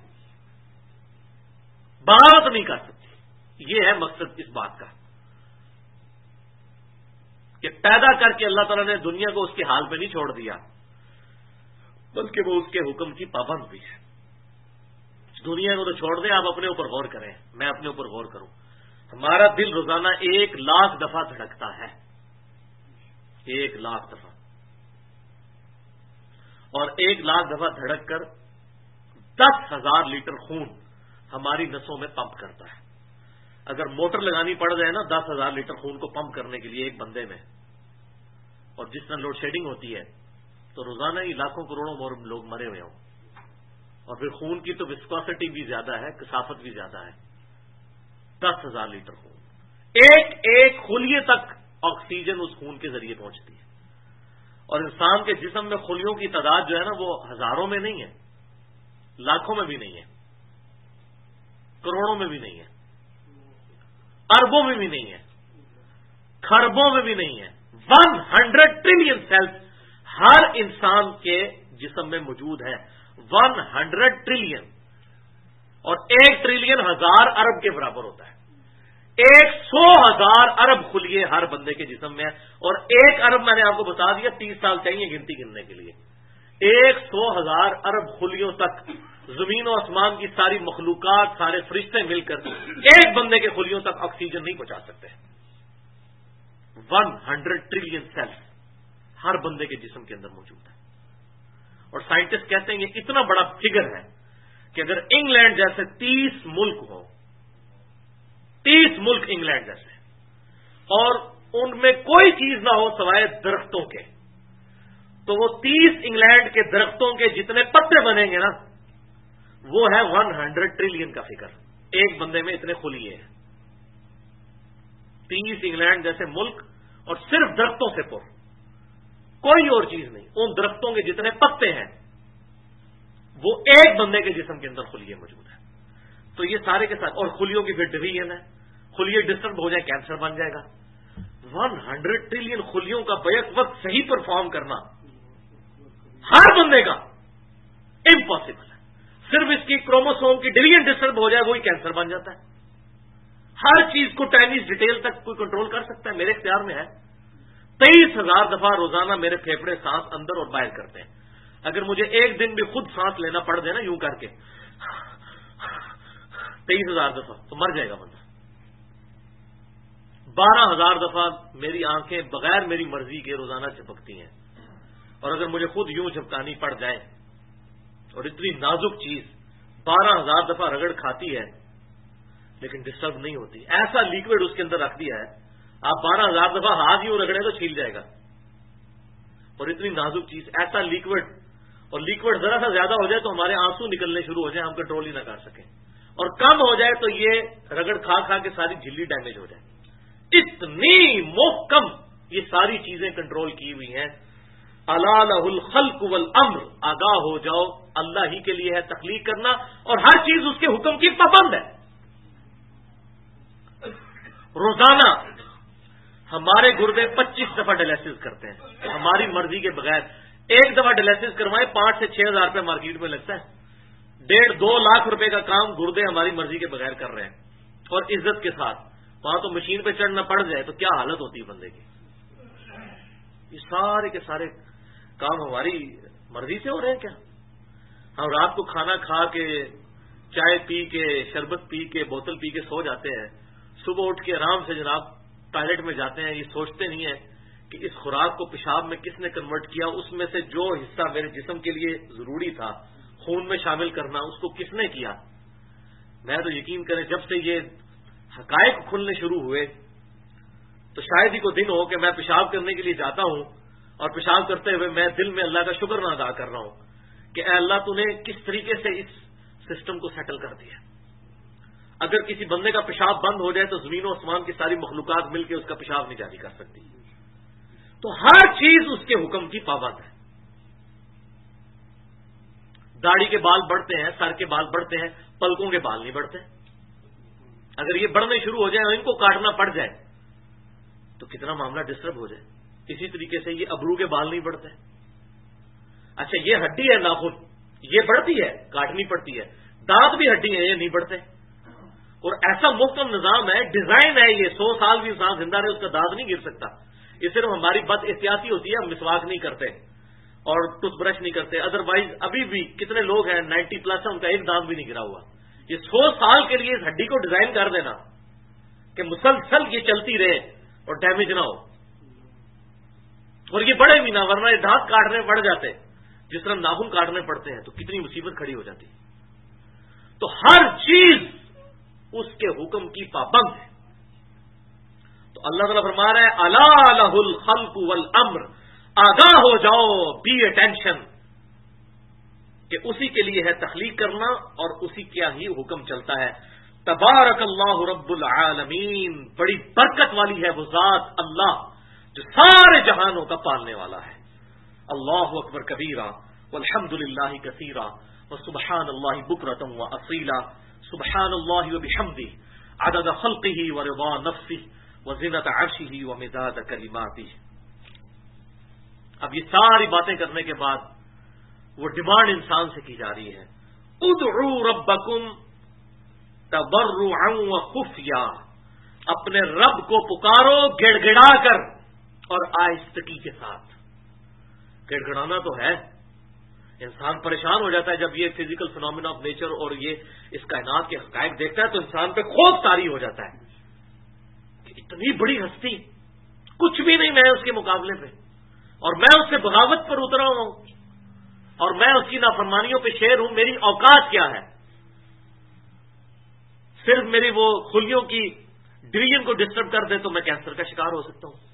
بغاوت نہیں کر سکتی. یہ ہے مقصد اس بات کا کہ پیدا کر کے اللہ تعالیٰ نے دنیا کو اس کے حال پہ نہیں چھوڑ دیا بلکہ وہ اس کے حکم کی پابند بھی ہے. دنیا کو تو چھوڑ دیں، آپ اپنے اوپر غور کریں، میں اپنے اوپر غور کروں. ہمارا دل روزانہ 1,00,000 دفعہ دھڑکتا ہے، 1,00,000 دفعہ، اور 1,00,000 دفعہ دھڑک کر 10,000 لیٹر خون ہماری نسوں میں پمپ کرتا ہے. اگر موٹر لگانی پڑ جائے نا 10,000 لیٹر خون کو پمپ کرنے کے لیے ایک بندے میں، اور جس طرح لوڈ شیڈنگ ہوتی ہے تو روزانہ ہی لاکھوں کروڑوں لوگ مرے ہوئے ہوں. اور پھر خون کی تو وسکوسٹی بھی زیادہ ہے، کثافت بھی زیادہ ہے. 10,000 لیٹر خون، ایک ایک خلیے تک آکسیجن اس خون کے ذریعے پہنچتی ہے. اور انسان کے جسم میں خلیوں کی تعداد جو ہے نا وہ ہزاروں میں نہیں ہے، لاکھوں میں بھی نہیں ہے، کروڑوں میں بھی نہیں ہے، اربوں میں بھی نہیں ہے، خربوں میں بھی نہیں ہے. 100 ٹریلین سیلز ہر انسان کے جسم میں موجود ہے. 100 ٹریلین، اور 1 ٹریلین 1000 ارب کے برابر ہوتا ہے. 100,000 ارب خلیے ہر بندے کے جسم میں ہے. اور 1 ارب میں نے آپ کو بتا دیا 30 سال چاہیے گنتی گننے کے لیے. 100,000 ارب خلیوں تک زمین و آسمان کی ساری مخلوقات، سارے فرشتے مل کر ایک بندے کے خلیوں تک آکسیجن نہیں پہنچا سکتے. 100 ٹریلین سیلز ہر بندے کے جسم کے اندر موجود ہے. اور سائنٹسٹ کہتے ہیں یہ اتنا بڑا فگر ہے کہ اگر انگلینڈ جیسے 30 ملک ہوں، 30 ملک انگلینڈ جیسے، اور ان میں کوئی چیز نہ ہو سوائے درختوں کے، تو وہ 30 انگلینڈ کے درختوں کے جتنے پتے بنیں گے نا وہ ہے 100 ٹریلین کا فگر. ایک بندے میں اتنے خلیے ہیں. 30 انگلینڈ جیسے ملک اور صرف درختوں سے پر، کوئی اور چیز نہیں. ان درختوں کے جتنے پتے ہیں وہ ایک بندے کے جسم کے اندر خلیے موجود ہیں. تو یہ سارے کے ساتھ، اور خلیوں کی پھر ڈویژن ہے. خلیے ڈسٹرب ہو جائے کینسر بن جائے گا. 100 ٹریلین خلیوں کا بیک وقت صحیح پرفارم کرنا ہر بندے کا امپاسبل ہے. صرف اس کی کروموسوم کی ڈویژن ڈسٹرب ہو جائے وہی کینسر بن جاتا ہے. ہر چیز کو ٹائنیز ڈیٹیل تک کوئی کنٹرول کر سکتا ہے؟ میرے اختیار میں ہے. 23,000 دفعہ روزانہ میرے پھیپڑے سانس اندر اور باہر کرتے ہیں. اگر مجھے ایک دن بھی خود سانس لینا پڑ جائے نا یوں کر کے 23,000 دفعہ تو مر جائے گا بندہ. 12,000 دفعہ میری آنکھیں بغیر میری مرضی کے روزانہ جھپکتی ہیں، اور اگر مجھے خود یوں جھپکانی پڑ جائے، اور اتنی نازک چیز 12,000 دفعہ رگڑ کھاتی ہے لیکن ڈسٹرب نہیں ہوتی. ایسا لیکوڈ اس کے اندر رکھ دیا ہے، آپ 12,000 دفعہ ہاتھ یوں رگڑے تو چھیل جائے گا. اور اتنی نازک چیز، ایسا لیکوڈ، اور لیکوڈ ذرا سا زیادہ ہو جائے تو ہمارے آنسو نکلنے شروع ہو جائیں، ہم کنٹرول ہی نہ کر سکیں، اور کم ہو جائے تو یہ رگڑ کھا کھا کے ساری جھلی ڈیمیج ہو جائے. اتنی محکم یہ ساری چیزیں کنٹرول کی ہوئی ہیں. الا لہ الخلق والامر، آگاہ ہو جاؤ اللہ ہی کے لیے ہے تخلیق کرنا، اور ہر چیز اس کے حکم کی پابند ہے. روزانہ ہمارے گردے 25 دفعہ ڈائلیسس کرتے ہیں ہماری مرضی کے بغیر. ایک دفعہ ڈائلیسس کروائے 5 سے 6 ہزار روپے مارکیٹ میں لگتا ہے. 1.5-2 لاکھ روپے کا کام گردے ہماری مرضی کے بغیر کر رہے ہیں، اور عزت کے ساتھ. وہاں تو مشین پہ چڑھنا پڑ جائے تو کیا حالت ہوتی ہے بندے کی. یہ سارے کے سارے کام ہماری مرضی سے ہو رہے ہیں کیا؟ ہم رات کو کھانا کھا کے، چائے پی کے، شربت پی کے، بوتل پی کے سو جاتے ہیں، صبح اٹھ کے آرام سے جناب ٹوائلٹ میں جاتے ہیں. یہ سوچتے نہیں ہیں کہ اس خوراک کو پیشاب میں کس نے کنورٹ کیا، اس میں سے جو حصہ میرے جسم کے لیے ضروری تھا خون میں شامل کرنا، اس کو کس نے کیا. میں تو یقین کریں جب سے یہ حقائق کھلنے شروع ہوئے تو شاید ہی کو دن ہو کہ میں پیشاب کرنے کے لیے جاتا ہوں اور پیشاب کرتے ہوئے میں دل میں اللہ کا شکر نہ ادا کر رہا ہوں کہ اے اللہ تو نے کس طریقے سے اس سسٹم کو سیٹل کر دیا. اگر کسی بندے کا پیشاب بند ہو جائے تو زمین و آسمان کی ساری مخلوقات مل کے اس کا پیشاب نہیں جاری کر سکتی. تو ہر چیز اس کے حکم کی پابند ہے. داڑھی کے بال بڑھتے ہیں، سر کے بال بڑھتے ہیں، پلکوں کے بال نہیں بڑھتے. اگر یہ بڑھنے شروع ہو جائیں اور ان کو کاٹنا پڑ جائے تو کتنا معاملہ ڈسٹرب ہو جائے. اسی طریقے سے یہ ابرو کے بال نہیں بڑھتے. اچھا یہ ہڈی ہے ناخن، یہ بڑھتی ہے، کاٹنی پڑتی ہے. دانت بھی ہڈی ہے، یہ نہیں بڑھتے. اور ایسا محکم نظام ہے، ڈیزائن ہے، یہ 100 سال بھی انسان زندہ رہے اس کا دانت نہیں گر سکتا. یہ صرف ہماری بد احتیاطی ہوتی ہے، ہم مسواک نہیں کرتے اور ٹوتھ برش نہیں کرتے. ادروائز ابھی بھی کتنے لوگ ہیں 90 پلس ہیں، ان کا ایک دانت بھی نہیں گرا ہوا. یہ 100 سال کے لیے اس ہڈی کو ڈیزائن کر دینا کہ مسلسل یہ چلتی رہے اور ڈیمیج نہ ہو، اور یہ بڑے بھی نہ، ورنہ یہ دانت کاٹنے پڑ جاتے جس طرح ناخن کاٹنے پڑتے ہیں تو کتنی مصیبت کھڑی ہو جاتی. تو ہر چیز اس کے حکم کی پابند ہے. تو اللہ تعالیٰ فرما رہا ہے الا لہ الخلق والامر، آگاہ ہو جاؤ، بی اٹینشن کہ اسی کے لیے ہے تخلیق کرنا اور اسی کیا ہی حکم چلتا ہے. تبارک اللہ رب العالمین، بڑی برکت والی ہے وہ ذات اللہ جو سارے جہانوں کا پالنے والا ہے. اللہ اکبر کبیرہ والحمد للہ کثیرہ وسبحان اللہ بکرۃ واصیلا، سبحان اللہ وبحمدہ عدد خلقہ ورضا نفسہ وزنۃ عرشہ ومداد کلماتہ. اب یہ ساری باتیں کرنے کے بعد وہ ڈیمانڈ انسان سے کی جا رہی ہے، ادعوا ربکم تضرعا وخفیا، اپنے رب کو پکارو گڑ گڑا کر اور آہستگی کے ساتھ. گڑ گڑانا تو ہے، انسان پریشان ہو جاتا ہے جب یہ فزیکل فنومینا آف نیچر اور یہ اس کائنات کے حقائق دیکھتا ہے تو انسان پہ خوف طاری ہو جاتا ہے کہ اتنی بڑی ہستی، کچھ بھی نہیں میں اس کے مقابلے پہ، اور میں اس سے بغاوت پر اترا ہوں اور میں اس کی نافرمانیوں پہ شیر ہوں. میری اوقات کیا ہے؟ صرف میری وہ خلیوں کی ڈویژن کو ڈسٹرب کر دے تو میں کینسر کا شکار ہو سکتا ہوں.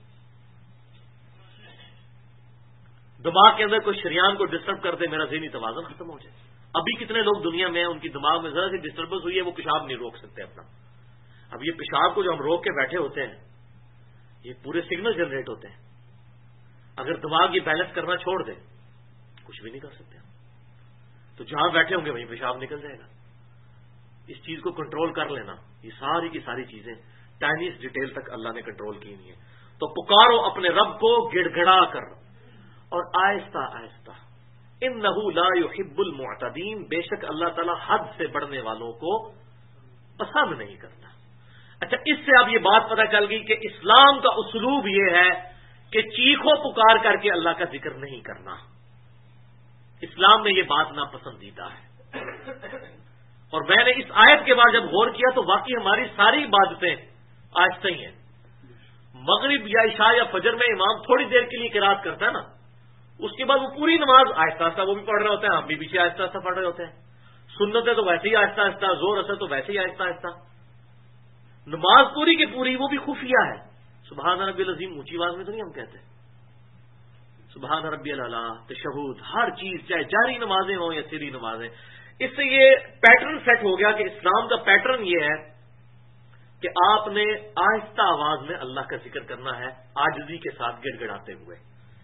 دماغ کے اندر کوئی شریان کو ڈسٹرب کر دے، میرا ذہنی توازن ختم ہو جائے. ابھی کتنے لوگ دنیا میں ہیں ان کی دماغ میں ذرا سی ڈسٹربنس ہوئی ہے وہ پیشاب نہیں روک سکتے اپنا. اب یہ پیشاب کو جو ہم روک کے بیٹھے ہوتے ہیں یہ پورے سگنل جنریٹ ہوتے ہیں. اگر دماغ یہ بیلنس کرنا چھوڑ دے کچھ بھی نہیں کر سکتے. تو جہاں بیٹھے ہوں گے وہیں پیشاب نکل جائے گا. اس چیز کو کنٹرول کر لینا، یہ ساری کی ساری چیزیں ٹائنیس ڈیٹیل تک اللہ نے کنٹرول کی ہوئی ہیں. تو پکارو اپنے رب کو گڑ گڑا کر اور آہستہ آہستہ. انہ لا یحب المعتدین، بے شک اللہ تعالیٰ حد سے بڑھنے والوں کو پسند نہیں کرتا. اچھا اس سے اب یہ بات پتہ چل گئی کہ اسلام کا اسلوب یہ ہے کہ چیخو پکار کر کے اللہ کا ذکر نہیں کرنا. اسلام میں یہ بات ناپسندیدہ ہے. اور میں نے اس آیت کے بعد جب غور کیا تو واقعی ہماری ساری عبادتیں آہستہ ہی ہیں. مغرب یا عشاء یا فجر میں امام تھوڑی دیر کے لیے قرات کرتا ہے نا، اس کے بعد وہ پوری نماز آہستہ آہستہ وہ بھی پڑھ رہے ہوتے ہیں، ہم بھی پیچھے آہستہ آہستہ پڑھ رہے ہوتے ہیں. سنتیں تو ویسے ہی آہستہ آہستہ، زور اثر تو ویسے ہی آہستہ آہستہ. نماز پوری کی پوری وہ بھی خفیہ ہے. سبحان ربی العظیم اونچی آواز میں تو نہیں ہم کہتے، سبحان ربی العلیٰ، تشہد، ہر چیز چاہے جاری نمازیں ہوں یا سری نمازیں. اس سے یہ پیٹرن سیٹ ہو گیا کہ اسلام کا پیٹرن یہ ہے کہ آپ نے آہستہ آواز میں اللہ کا ذکر کرنا ہے، عاجزی کے ساتھ گڑ گڑاتے ہوئے.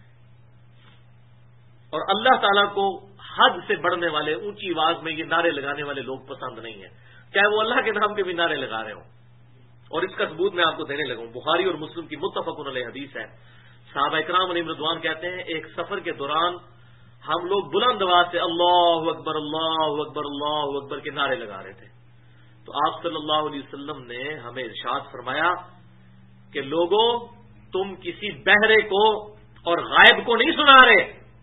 اور اللہ تعالیٰ کو حد سے بڑھنے والے، اونچی آواز میں یہ نعرے لگانے والے لوگ پسند نہیں ہیں، چاہے وہ اللہ کے نام کے بھی نعرے لگا رہے ہوں. اور اس کا ثبوت میں آپ کو دینے لگا ہوں. بخاری اور مسلم کی متفق علیہ حدیث ہے. صحابہ اکرام علیہم رضوان کہتے ہیں ایک سفر کے دوران ہم لوگ بلند آواز سے اللہ اکبر اللہ اکبر اللہ اکبر کے نعرے لگا رہے تھے. تو آپ صلی اللہ علیہ وسلم نے ہمیں ارشاد فرمایا کہ لوگوں تم کسی بہرے کو اور غائب کو نہیں سنا رہے،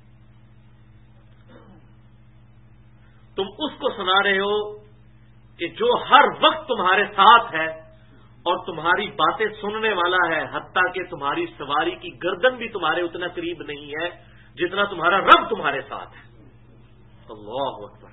تم اس کو سنا رہے ہو کہ جو ہر وقت تمہارے ساتھ ہے اور تمہاری باتیں سننے والا ہے، حتیٰ کہ تمہاری سواری کی گردن بھی تمہارے اتنا قریب نہیں ہے جتنا تمہارا رب تمہارے ساتھ ہے. اللہ اکبر.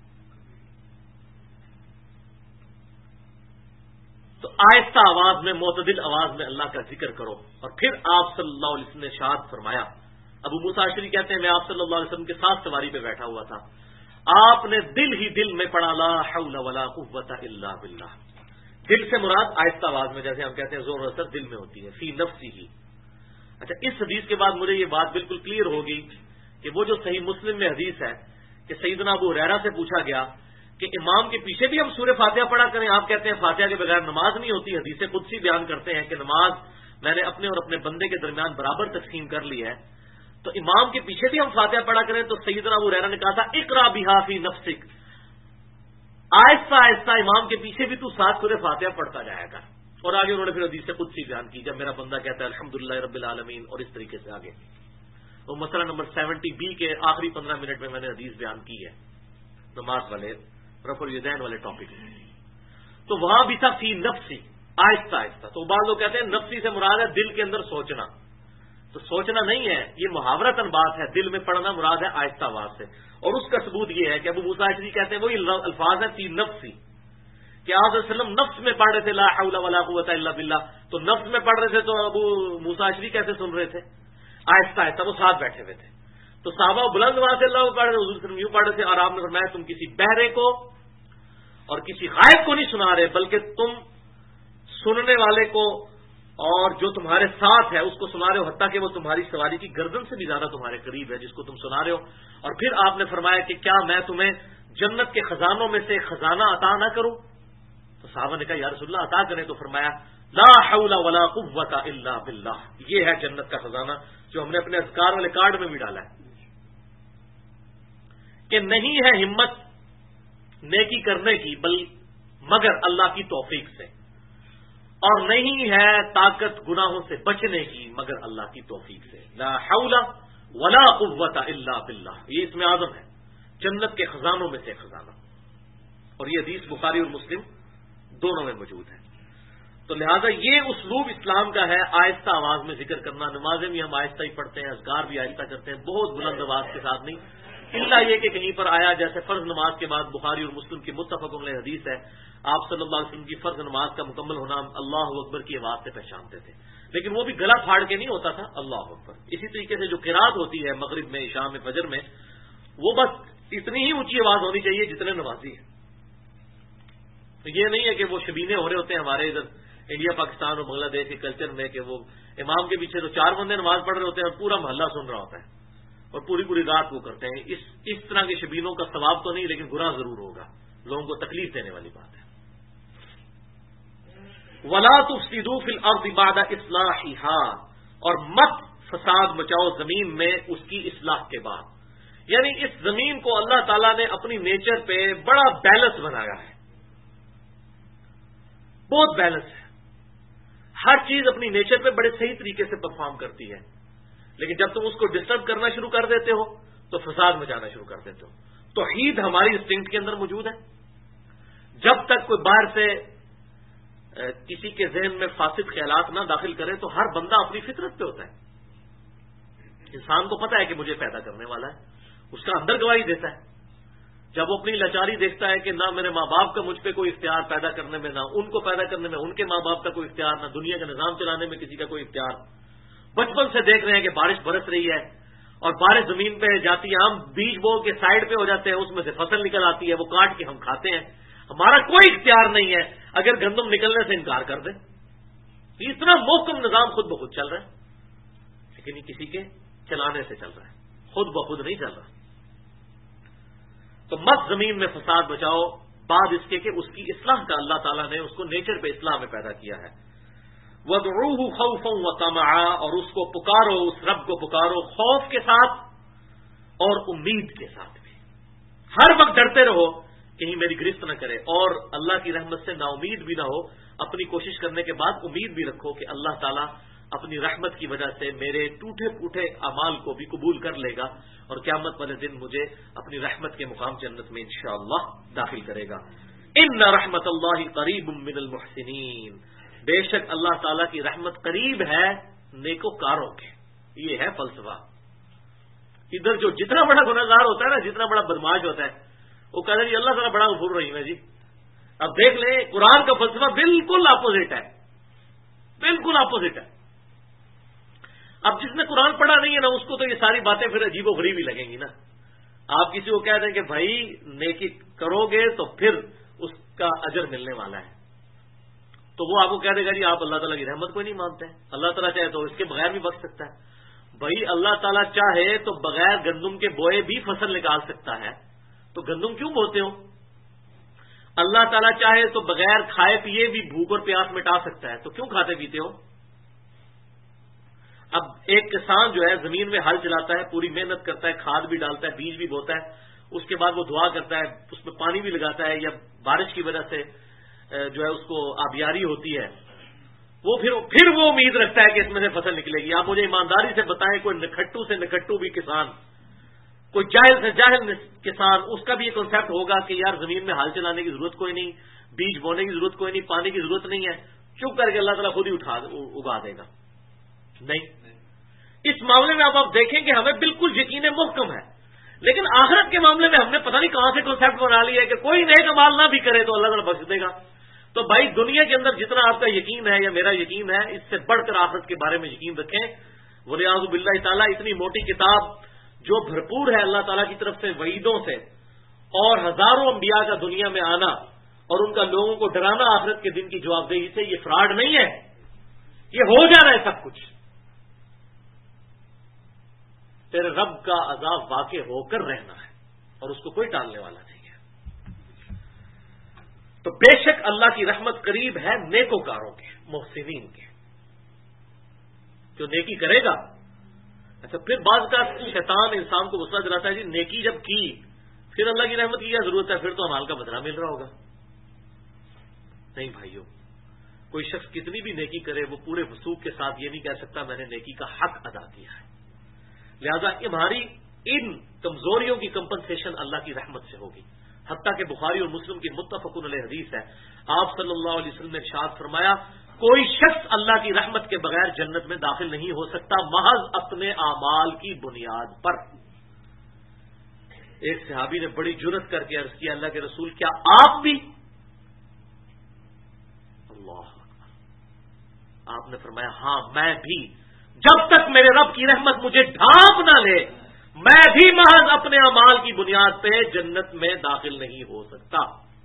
تو آہستہ آواز میں، معتدل آواز میں اللہ کا ذکر کرو. اور پھر آپ صلی اللہ علیہ وسلم نے ارشاد فرمایا، ابو موسیٰ اشعری کہتے ہیں میں آپ صلی اللہ علیہ وسلم کے ساتھ سواری پہ بیٹھا ہوا تھا، آپ نے دل ہی دل میں پڑھا لا حول ولا قوت الا باللہ. دل سے مراد آہستہ آواز میں، جیسے ہم کہتے ہیں زور اثر دل میں ہوتی ہے، فی نفسی ہی. اچھا، اس حدیث کے بعد مجھے یہ بات بالکل کلیئر ہوگی کہ وہ جو صحیح مسلم میں حدیث ہے کہ سیدنا ابو ہریرہ سے پوچھا گیا کہ امام کے پیچھے بھی ہم سورہ فاتحہ پڑھا کریں، آپ کہتے ہیں فاتحہ کے بغیر نماز نہیں ہوتی. حدیث قدسی بیان کرتے ہیں کہ نماز میں نے اپنے اور اپنے بندے کے درمیان برابر تقسیم کر لی ہے، تو امام کے پیچھے بھی ہم فاتحہ پڑھا کریں. تو سیدنا ابو ہریرہ نے کہا تھا اقرا بہا فی نفسک، آہستہ آہستہ امام کے پیچھے بھی تو ساتھ سورہ فاتحہ پڑھتا جائے گا. اور آگے انہوں نے پھر حدیث قدسی بیان کی جب میرا بندہ کہتا ہے الحمدللہ رب العالمین، اور اس طریقے سے آگے. وہ مسئلہ نمبر 70B کے آخری 15 منٹ میں میں نے حدیث بیان کی ہے، نماز والے رفع الیدین والے ٹاپک میں. تو وہاں بھی تھا فی نفسی، آہستہ آہستہ. تو بعض لوگ کہتے ہیں نفسی سے مراد ہے دل کے اندر سوچنا، تو سوچنا نہیں ہے، یہ محاورتاً بات ہے، دل میں پڑھنا مراد ہے آہستہ آواز سے. اور اس کا ثبوت یہ ہے کہ ابو موسیٰ اشعری کہتے ہیں وہی الفاظ ہیں فی نفسی، کہ آپ صلی اللہ علیہ وسلم نفس میں پڑھ رہے تھے لا حول ولا قوت الا باللہ. تو نفس میں پڑھ رہے تھے تو ابو موسیٰ اشعری کیسے سن رہے تھے؟ آہستہ آہستہ، وہ ساتھ بیٹھے ہوئے تھے. تو صحابہ بلند آواز سے اللہ پڑھ رہے تھے، حضور صلی اللہ علیہ وسلم یوں پڑھ رہے تھے. اور آپ نے فرمایا تم کسی بہرے کو اور کسی غائب کو نہیں سنا رہے، بلکہ تم سننے والے کو اور جو تمہارے ساتھ ہے اس کو سنا رہے ہو، حتیٰ کہ وہ تمہاری سواری کی گردن سے بھی زیادہ تمہارے قریب ہے جس کو تم سنا رہے ہو. اور پھر آپ نے فرمایا کہ کیا میں تمہیں جنت کے خزانوں میں سے خزانہ عطا نہ کروں؟ تو صحابہ نے کہا یا رسول اللہ عطا کریں. تو فرمایا لا حول ولا قوت الا باللہ، یہ ہے جنت کا خزانہ جو ہم نے اپنے اذکار والے کارڈ میں بھی ڈالا ہے کہ نہیں ہے ہمت نیکی کرنے کی مگر اللہ کی توفیق سے، اور نہیں ہے طاقت گناہوں سے بچنے کی مگر اللہ کی توفیق سے. لا حول ولا قوت الا باللہ، یہ اس میں اعظم ہے، جنت کے خزانوں میں سے خزانہ. اور یہ حدیث بخاری اور مسلم دونوں میں موجود ہے. تو لہذا یہ اسلوب اسلام کا ہے، آہستہ آواز میں ذکر کرنا. نمازیں بھی ہم آہستہ ہی پڑھتے ہیں، اذکار بھی آہستہ کرتے ہیں، بہت بلند آواز کے ساتھ نہیں. اللہ یہ کہ کہیں پر آیا جیسے فرض نماز کے بعد بخاری اور مسلم کی متفق علیہ حدیث ہے، آپ صلی اللہ علیہ وسلم کی فرض نماز کا مکمل ہونا اللہ اکبر کی آواز سے پہچانتے تھے، لیکن وہ بھی گلا پھاڑ کے نہیں ہوتا تھا، اللہ اکبر. اسی طریقے سے جو قرات ہوتی ہے مغرب میں، عشاء میں، فجر میں، وہ بس اتنی ہی اونچی آواز ہونی چاہیے جتنے نمازی ہیں. یہ نہیں ہے کہ وہ شبینے ہو رہے ہوتے ہیں ہمارے ادھر انڈیا پاکستان اور بنگلہ دیش کے کلچر میں کہ وہ امام کے پیچھے تو 4 بندے نماز پڑھ رہے ہوتے ہیں اور پورا محلہ سن رہا ہوتا ہے اور پوری پوری رات وہ کرتے ہیں. اس طرح کے شبینوں کا ثواب تو نہیں، لیکن گناہ ضرور ہوگا، لوگوں کو تکلیف دینے والی بات ہے. وَلَا تُفْسِدُوا فِي الْأَرْضِ بَعْدَ إِصْلَاحِهَا، اور مت فساد مچاؤ زمین میں اس کی اصلاح کے بعد. یعنی اس زمین کو اللہ تعالیٰ نے اپنی نیچر پہ بڑا بیلنس بنایا ہے، بہت بیلنس ہے. ہر چیز اپنی نیچر پہ بڑے صحیح طریقے سے پرفارم کرتی ہے، لیکن جب تم اس کو ڈسٹرب کرنا شروع کر دیتے ہو تو فساد مچانا شروع کر دیتے ہو. توحید ہماری انسٹنکٹ کے اندر موجود ہے. جب تک کوئی باہر سے کسی کے ذہن میں فاسد خیالات نہ داخل کرے تو ہر بندہ اپنی فطرت پہ ہوتا ہے. انسان کو پتا ہے کہ مجھے پیدا کرنے والا ہے, اس کا اندر گواہی دیتا ہے. جب وہ اپنی لاچاری دیکھتا ہے کہ نہ میرے ماں باپ کا مجھ پہ کوئی اختیار پیدا کرنے میں, نہ ان کو پیدا کرنے میں ان کے ماں باپ کا کوئی اختیار, نہ دنیا کا نظام چلانے میں کسی کا کوئی اختیار. بچپن سے دیکھ رہے ہیں کہ بارش برس رہی ہے اور بارش زمین پہ جاتی ہے, ہم بیج بو کے سائڈ پہ ہو جاتے ہیں, اس میں سے فصل نکل آتی ہے, وہ کاٹ کے ہم کھاتے ہیں. ہمارا کوئی اختیار نہیں ہے اگر گندم نکلنے سے انکار کر دیں. اتنا محکم نظام خود بخود چل رہا ہے, لیکن یہ کسی کے چلانے سے چل رہا ہے, خود بخود نہیں چل رہا. تو مت زمین میں فساد بچاؤ, بعد اس کے کہ اس کی اصلاح کا اللہ تعالیٰ نے اس کو نیچر پہ اصلاح میں پیدا کیا ہے. وَادْعُوهُ خَوْفًا وَطَمَعًا, اور اس کو پکارو, اس رب کو پکارو خوف کے ساتھ اور امید کے ساتھ بھی. ہر وقت ڈرتے رہو کہیں میری گرفت نہ کرے, اور اللہ کی رحمت سے نا امید بھی نہ ہو. اپنی کوشش کرنے کے بعد امید بھی رکھو کہ اللہ تعالیٰ اپنی رحمت کی وجہ سے میرے ٹوٹے پھوٹے اعمال کو بھی قبول کر لے گا اور قیامت والے دن مجھے اپنی رحمت کے مقام جنت میں انشاءاللہ داخل کرے گا. ان رحمت اللہ قریب من المحسنین, بے شک اللہ تعالیٰ کی رحمت قریب ہے نیکوکاروں کے. یہ ہے فلسفہ. ادھر جو جتنا بڑا گناہگار ہوتا ہے نا, جتنا بڑا بدماش ہوتا ہے, وہ کہتا ہے جی اللہ تعالیٰ بڑا غفور رحیم ہے جی. اب دیکھ لیں قرآن کا فلسفہ بالکل اپوزٹ ہے, بالکل اپوزٹ ہے. اب جس نے قرآن پڑھا نہیں ہے نا, اس کو تو یہ ساری باتیں پھر عجیب و غریب ہی لگیں گی نا. آپ کسی کو کہہ دیں کہ بھائی نیکی کرو گے تو پھر اس کا اجر ملنے والا ہے, تو وہ آپ کو کہہ دے گا جی آپ اللہ تعالیٰ کی رحمت کو نہیں مانتے ہیں, اللہ تعالیٰ چاہے تو اس کے بغیر بھی بچ سکتا ہے. بھائی اللہ تعالیٰ چاہے تو بغیر گندم کے بوئے بھی فصل نکال سکتا ہے, تو گندم کیوں بوتے ہو؟ اللہ تعالیٰ چاہے تو بغیر کھائے پیے بھی بھوک اور پیاس مٹا سکتا ہے, تو کیوں کھاتے پیتے ہو؟ اب ایک کسان جو ہے زمین میں ہل چلاتا ہے, پوری محنت کرتا ہے, کھاد بھی ڈالتا ہے, بیج بھی بوتا ہے, اس کے بعد وہ دعا کرتا ہے, اس میں پانی بھی لگاتا ہے, یا بارش کی وجہ سے جو ہے اس کو آبیاری ہوتی ہے, وہ پھر وہ امید رکھتا ہے کہ اس میں سے فصل نکلے گی. آپ مجھے ایمانداری سے بتائیں کوئی نکھٹو سے نکھٹو بھی کسان, کوئی جاہل سے جاہل کسان, اس کا بھی یہ کنسیپٹ ہوگا کہ یار زمین میں ہل چلانے کی ضرورت کوئی نہیں, بیج بونے کی ضرورت کوئی نہیں, پانی کی ضرورت نہیں ہے, چپ کر کے اللہ تعالیٰ خود ہی اگا دے گا؟ نہیں. اس معاملے میں آپ دیکھیں کہ ہمیں بالکل یقین محکم ہے, لیکن آخرت کے معاملے میں ہم نے پتہ نہیں کہاں سے کنسیپٹ بنا لیا ہے کہ کوئی نیک اعمال نہ بھی کرے تو اللہ تعالیٰ بخش دے گا. تو بھائی دنیا کے اندر جتنا آپ کا یقین ہے یا میرا یقین ہے, اس سے بڑھ کر آخرت کے بارے میں یقین رکھیں. ولیعوذ باللہ تعالیٰ اتنی موٹی کتاب جو بھرپور ہے اللہ تعالیٰ کی طرف سے وعیدوں سے, اور ہزاروں انبیاء کا دنیا میں آنا اور ان کا لوگوں کو ڈرانا آخرت کے دن کی جواب دہی سے, یہ فراڈ نہیں ہے, یہ ہو جانا ہے سب کچھ. تیرے رب کا عذاب واقع ہو کر رہنا ہے اور اس کو کوئی ٹالنے والا نہیں ہے. تو بے شک اللہ کی رحمت قریب ہے نیکوکاروں کے, محسنین کے, جو نیکی کرے گا. اچھا پھر بعض کا شیطان انسان کو غصہ دلاتا ہے جی نیکی جب کی پھر اللہ کی رحمت کی کیا ضرورت ہے, پھر تو امال کا بدلہ مل رہا ہوگا. نہیں بھائیو, کوئی شخص کتنی بھی نیکی کرے وہ پورے وثوق کے ساتھ یہ نہیں کہہ سکتا میں نے نیکی کا حق ادا کیا ہے. لہذا ہماری ان کمزوریوں کی کمپنسیشن اللہ کی رحمت سے ہوگی. حتیٰ کہ بخاری اور مسلم کی متفق علیہ حدیث ہے, آپ صلی اللہ علیہ وسلم نے ارشاد فرمایا کوئی شخص اللہ کی رحمت کے بغیر جنت میں داخل نہیں ہو سکتا محض اپنے اعمال کی بنیاد پر. ایک صحابی نے بڑی جرت کر کے عرض کیا اللہ کے رسول کیا آپ بھی؟ اللہ اکبر. آپ نے فرمایا ہاں میں بھی, جب تک میرے رب کی رحمت مجھے ڈھانپ نہ لے میں بھی محض اپنے اعمال کی بنیاد پہ جنت میں داخل نہیں ہو سکتا.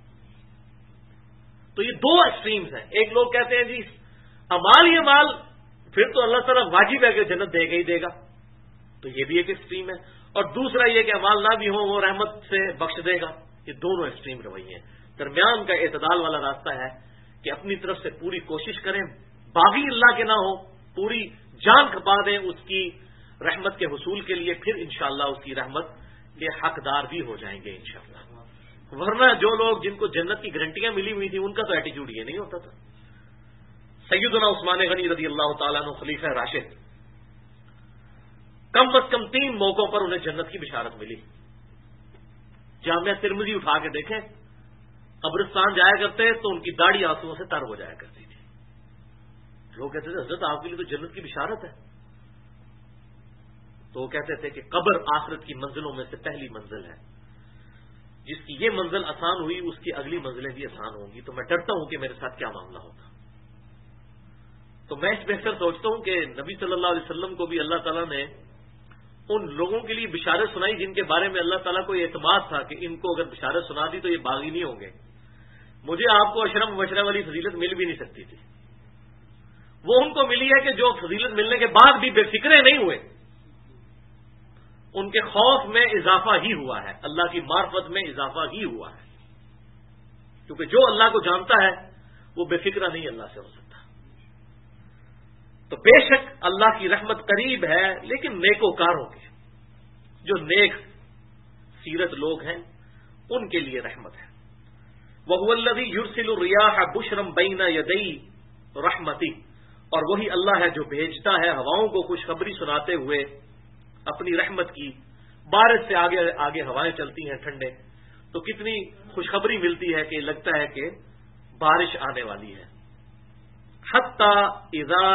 تو یہ دو ایکسٹریمز ہیں. ایک لوگ کہتے ہیں جی امال ہی امال, پھر تو اللہ تعالیٰ واجب ہے کہ جنت دے گا ہی دے گا, تو یہ بھی ایک ایکسٹریم ہے. اور دوسرا یہ کہ امال نہ بھی ہوں وہ رحمت سے بخش دے گا. یہ دونوں ایکسٹریم رویے ہیں. درمیان کا اعتدال والا راستہ ہے کہ اپنی طرف سے پوری کوشش کریں, باغی اللہ کے نہ ہو, پوری جان کھپا دیں اس کی رحمت کے حصول کے لیے, پھر انشاءاللہ اس کی رحمت کے حقدار بھی ہو جائیں گے انشاءاللہ. ورنہ جو لوگ جن کو جنت کی گارنٹیاں ملی ہوئی تھیں ان کا تو ایٹیٹیوڈ یہ نہیں ہوتا تھا. سیدنا عثمان غنی رضی اللہ تعالیٰ عنہ خلیفہ راشد کم از کم 3 موقعوں پر انہیں جنت کی بشارت ملی. جامعہ ترمذی اٹھا کے دیکھیں، قبرستان جایا کرتے تو ان کی داڑھی آنسوؤں سے تر ہو جایا کرتی تھی. لوگ کہتے تھے حضرت آپ کے لیے تو جنت کی بشارت ہے. تو وہ کہتے تھے کہ قبر آخرت کی منزلوں میں سے پہلی منزل ہے. جس کی یہ منزل آسان ہوئی اس کی اگلی منزلیں بھی آسان ہوں گی. تو میں ڈرتا ہوں کہ میرے ساتھ کیا معاملہ ہوگا. تو میں اس بہتر سوچتا ہوں کہ نبی صلی اللہ علیہ وسلم کو بھی اللہ تعالیٰ نے ان لوگوں کے لیے بشارت سنائی جن کے بارے میں اللہ تعالیٰ کو یہ اعتماد تھا کہ ان کو اگر بشارت سنا دی تو یہ باغی نہیں ہوں گے. مجھے آپ کو اشرم مبشرہ والی فضیلت مل بھی نہیں سکتی تھی. وہ ان کو ملی ہے کہ جو فضیلت ملنے کے بعد بھی بے فکرے نہیں ہوئے. ان کے خوف میں اضافہ ہی ہوا ہے، اللہ کی معرفت میں اضافہ ہی ہوا ہے. کیونکہ جو اللہ کو جانتا ہے وہ بے فکرہ نہیں اللہ سے ہو سکتا. تو بے شک اللہ کی رحمت قریب ہے، لیکن نیکوکاروں کے، جو نیک سیرت لوگ ہیں ان کے لیے رحمت ہے. وَهُوَ الَّذِي يُرْسِلُ الرِّيَاحَ بُشْرًا بَيْنَ يَدَيْ رَحْمَتِهِ، اور وہی اللہ ہے جو بھیجتا ہے ہواؤں کو خوشخبری سناتے ہوئے اپنی رحمت کی. بارش سے آگے آگے ہوائیں چلتی ہیں ٹھنڈے، تو کتنی خوشخبری ملتی ہے کہ لگتا ہے کہ بارش آنے والی ہے. حَتَّى إِذَا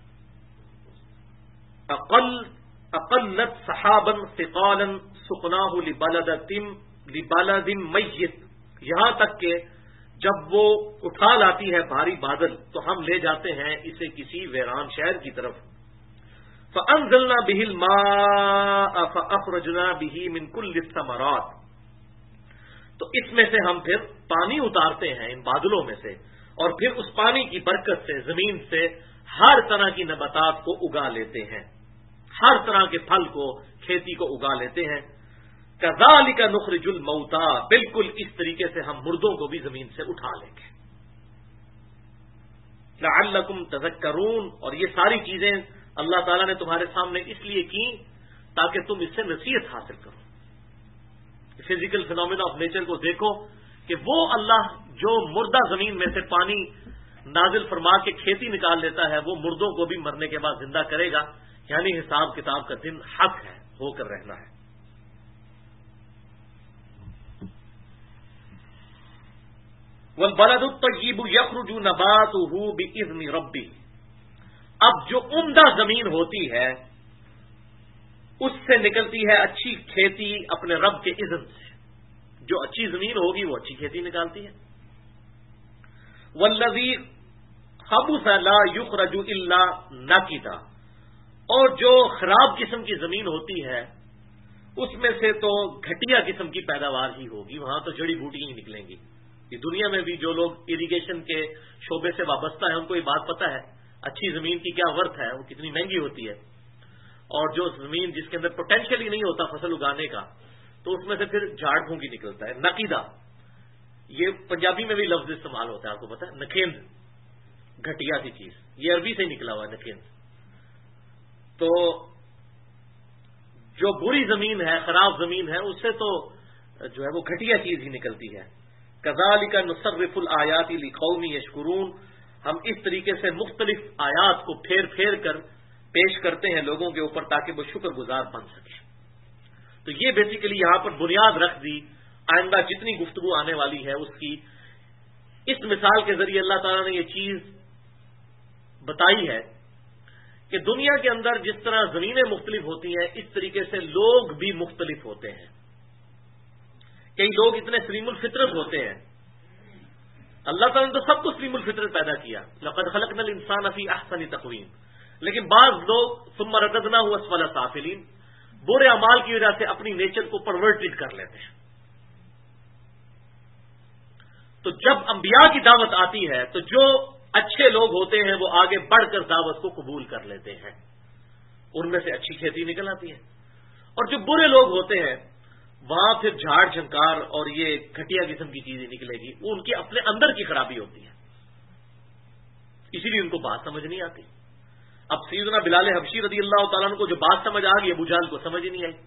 اقلت صحابا ثقالا سقناه لبلد میت، یہاں تک کہ جب وہ اٹھا لاتی ہے بھاری بادل تو ہم لے جاتے ہیں اسے کسی ویران شہر کی طرف. فانزلنا به الماء فاخرجنا به من كل الثمرات، تو اس میں سے ہم پھر پانی اتارتے ہیں ان بادلوں میں سے، اور پھر اس پانی کی برکت سے زمین سے ہر طرح کی نباتات کو اگا لیتے ہیں، ہر طرح کے پھل کو، کھیتی کو اگا لیتے ہیں. کذالک نخرج الموتى، بالکل اس طریقے سے ہم مردوں کو بھی زمین سے اٹھا لیں گے. لعلکم تذکرون، اور یہ ساری چیزیں اللہ تعالیٰ نے تمہارے سامنے اس لیے کی تاکہ تم اس سے نصیحت حاصل کرو. فزیکل فینومینا آف نیچر کو دیکھو کہ وہ اللہ جو مردہ زمین میں سے پانی نازل فرما کے کھیتی نکال لیتا ہے، وہ مردوں کو بھی مرنے کے بعد زندہ کرے گا. یعنی حساب کتاب کا دن حق ہے، ہو کر رہنا ہے. وَالْبَلَدُ الطَّيِّبُ يَخْرُجُ نَبَاتُهُ بِإِذْنِ رَبِّهِ، اب جو عمدہ زمین ہوتی ہے اس سے نکلتی ہے اچھی کھیتی اپنے رب کے اذن سے. جو اچھی زمین ہوگی وہ اچھی کھیتی نکالتی ہے. وَالَّذِي خَبُثَ لَا يُخْرَجُ إِلَّا نَكِدًا، اور جو خراب قسم کی زمین ہوتی ہے اس میں سے تو گھٹیا قسم کی پیداوار ہی ہوگی، وہاں تو جڑی بوٹیاں ہی نکلیں گی. یہ دنیا میں بھی جو لوگ اریگیشن کے شعبے سے وابستہ ہیں ان کو یہ بات پتہ ہے اچھی زمین کی کیا ورتھ ہے، وہ کتنی مہنگی ہوتی ہے. اور جو زمین جس کے اندر پوٹینشیل ہی نہیں ہوتا فصل اگانے کا، تو اس میں سے پھر جھاڑ پھونکی نکلتا ہے. نقیدہ، یہ پنجابی میں بھی لفظ استعمال ہوتا ہے، آپ کو پتا ہے، نکھیند، گھٹیا سی چیز، یہ عربی سے ہی نکلا ہوا ہے نکھیند. تو جو بری زمین ہے، خراب زمین ہے، اس سے تو جو ہے وہ گھٹیا چیز ہی نکلتی ہے. کذالک نصرف الآیات لقوم یشکرون، ہم اس طریقے سے مختلف آیات کو پھیر پھیر کر پیش کرتے ہیں لوگوں کے اوپر تاکہ وہ شکر گزار بن سکے. تو یہ بیسیکلی یہاں پر بنیاد رکھ دی آئندہ جتنی گفتگو آنے والی ہے اس کی. اس مثال کے ذریعے اللہ تعالیٰ نے یہ چیز بتائی ہے کہ دنیا کے اندر جس طرح زمینیں مختلف ہوتی ہیں اس طریقے سے لوگ بھی مختلف ہوتے ہیں. کئی لوگ اتنے سلیم الفطرت ہوتے ہیں، اللہ تعالیٰ نے تو سب کو سلیم الفطرت پیدا کیا، لقد خلقنا الانسان فی احسن تقویم، لیکن بعض لوگ ثم رددناہ اسفل سافلین، برے اعمال کی وجہ سے اپنی نیچر کو پرورٹڈ کر لیتے ہیں. تو جب انبیاء کی دعوت آتی ہے تو جو اچھے لوگ ہوتے ہیں وہ آگے بڑھ کر دعوت کو قبول کر لیتے ہیں، ان میں سے اچھی کھیتی نکل آتی ہے. اور جو برے لوگ ہوتے ہیں وہاں پھر جھاڑ جھنکار اور یہ گھٹیا قسم کی چیزیں نکلے گی، وہ ان کے اپنے اندر کی خرابی ہوتی ہے، اسی لیے ان کو بات سمجھ نہیں آتی. اب سیدنا بلال حبشی رضی اللہ تعالیٰ عنہ کو جو بات سمجھ آ گئی ابو جہل کو سمجھ ہی نہیں آئی.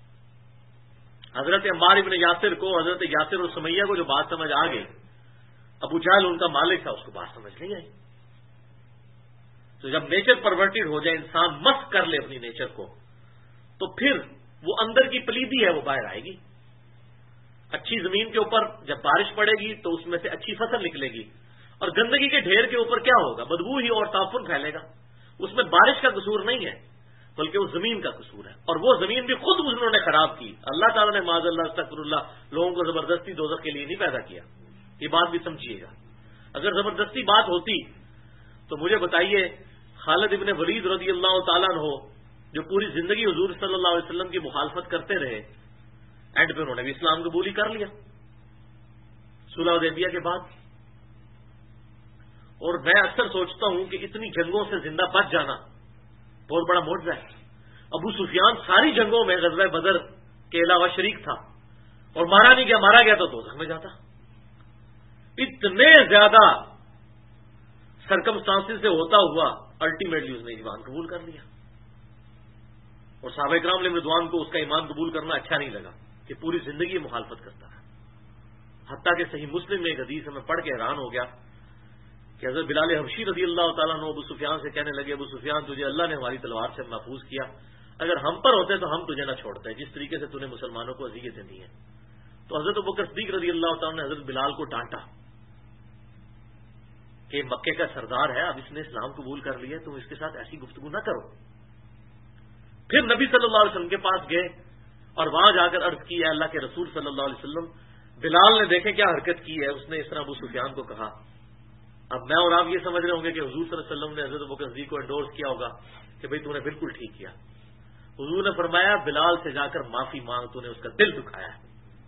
حضرت عمار ابن یاسر کو، حضرت یاسر اور سمیہ کو جو بات سمجھ آ گئی، ابو جہل ان کا مالک تھا، اس کو بات سمجھ نہیں آئی. تو جب نیچر پرورٹڈ ہو جائے، انسان مست کر لے اپنی نیچر کو، تو پھر وہ اندر کی پلیدی ہے وہ باہر آئے گی. اچھی زمین کے اوپر جب بارش پڑے گی تو اس میں سے اچھی فصل نکلے گی, اور گندگی کے ڈھیر کے اوپر کیا ہوگا؟ بدبو ہی اور تعفن پھیلے گا. اس میں بارش کا قصور نہیں ہے بلکہ وہ زمین کا قصور ہے, اور وہ زمین بھی خود انہوں نے خراب کی. اللہ تعالیٰ نے معاذ اللہ استغفر اللہ لوگوں کو زبردستی دوزخ کے لیے نہیں پیدا کیا. یہ بات بھی سمجھیے گا. اگر زبردستی بات ہوتی تو مجھے بتائیے, خالد ابن ولید رضی اللہ تعالیٰ عنہ جو پوری زندگی حضور صلی اللہ علیہ وسلم کی مخالفت کرتے رہے, اینڈ پہ انہوں نے بھی اسلام قبول ہی کر لیا صلح حدیبیہ کے بعد. اور میں اکثر سوچتا ہوں کہ اتنی جنگوں سے زندہ بچ جانا بہت بڑا معجزہ ہے. ابو سفیان ساری جنگوں میں غزوہ بدر کے علاوہ شریک تھا اور مارا نہیں گیا, مارا گیا تو دوزخ میں جاتا. اتنے زیادہ سرکمسٹانسز سے ہوتا ہوا الٹیمیٹلی اس نے ایمان قبول کر لیا. اور صحابہ کرام علیہ رضوان کو اس کا ایمان قبول کرنا اچھا نہیں لگا کہ پوری زندگی مخالفت کرتا ہے. حتیٰ کہ صحیح مسلم میں ایک حدیث میں پڑھ کے حیران ہو گیا کہ حضرت بلال حبشی رضی اللہ تعالیٰ عنہ ابو سفیان سے کہنے لگے, ابو سفیان تجھے اللہ نے ہماری تلوار سے محفوظ کیا, اگر ہم پر ہوتے تو ہم تجھے نہ چھوڑتے جس طریقے سے تُونے مسلمانوں کو اذیتیں دی ہیں. تو حضرت ابوبکر صدیق رضی اللہ تعالیٰ نے حضرت بلال کو ڈانٹا کہ مکے کا سردار ہے, اب اس نے اسلام قبول کر لیا, تم اس کے ساتھ ایسی گفتگو نہ کرو. پھر نبی صلی اللہ علیہ وسلم کے پاس گئے اور وہاں جا کر عرض کی, اے اللہ کے رسول صلی اللہ علیہ وسلم, بلال نے دیکھیں کیا حرکت کی ہے, اس نے اس طرح ابو سفیان کو کہا. اب میں اور آپ یہ سمجھ رہے ہوں گے کہ حضور صلی اللہ علیہ وسلم نے حضرت ابوبکر صدیق کو انڈورس کیا ہوگا کہ بھئی تو نے بالکل ٹھیک کیا. حضور نے فرمایا بلال سے جا کر معافی مانگ, تو نے اس کا دل دکھایا ہے.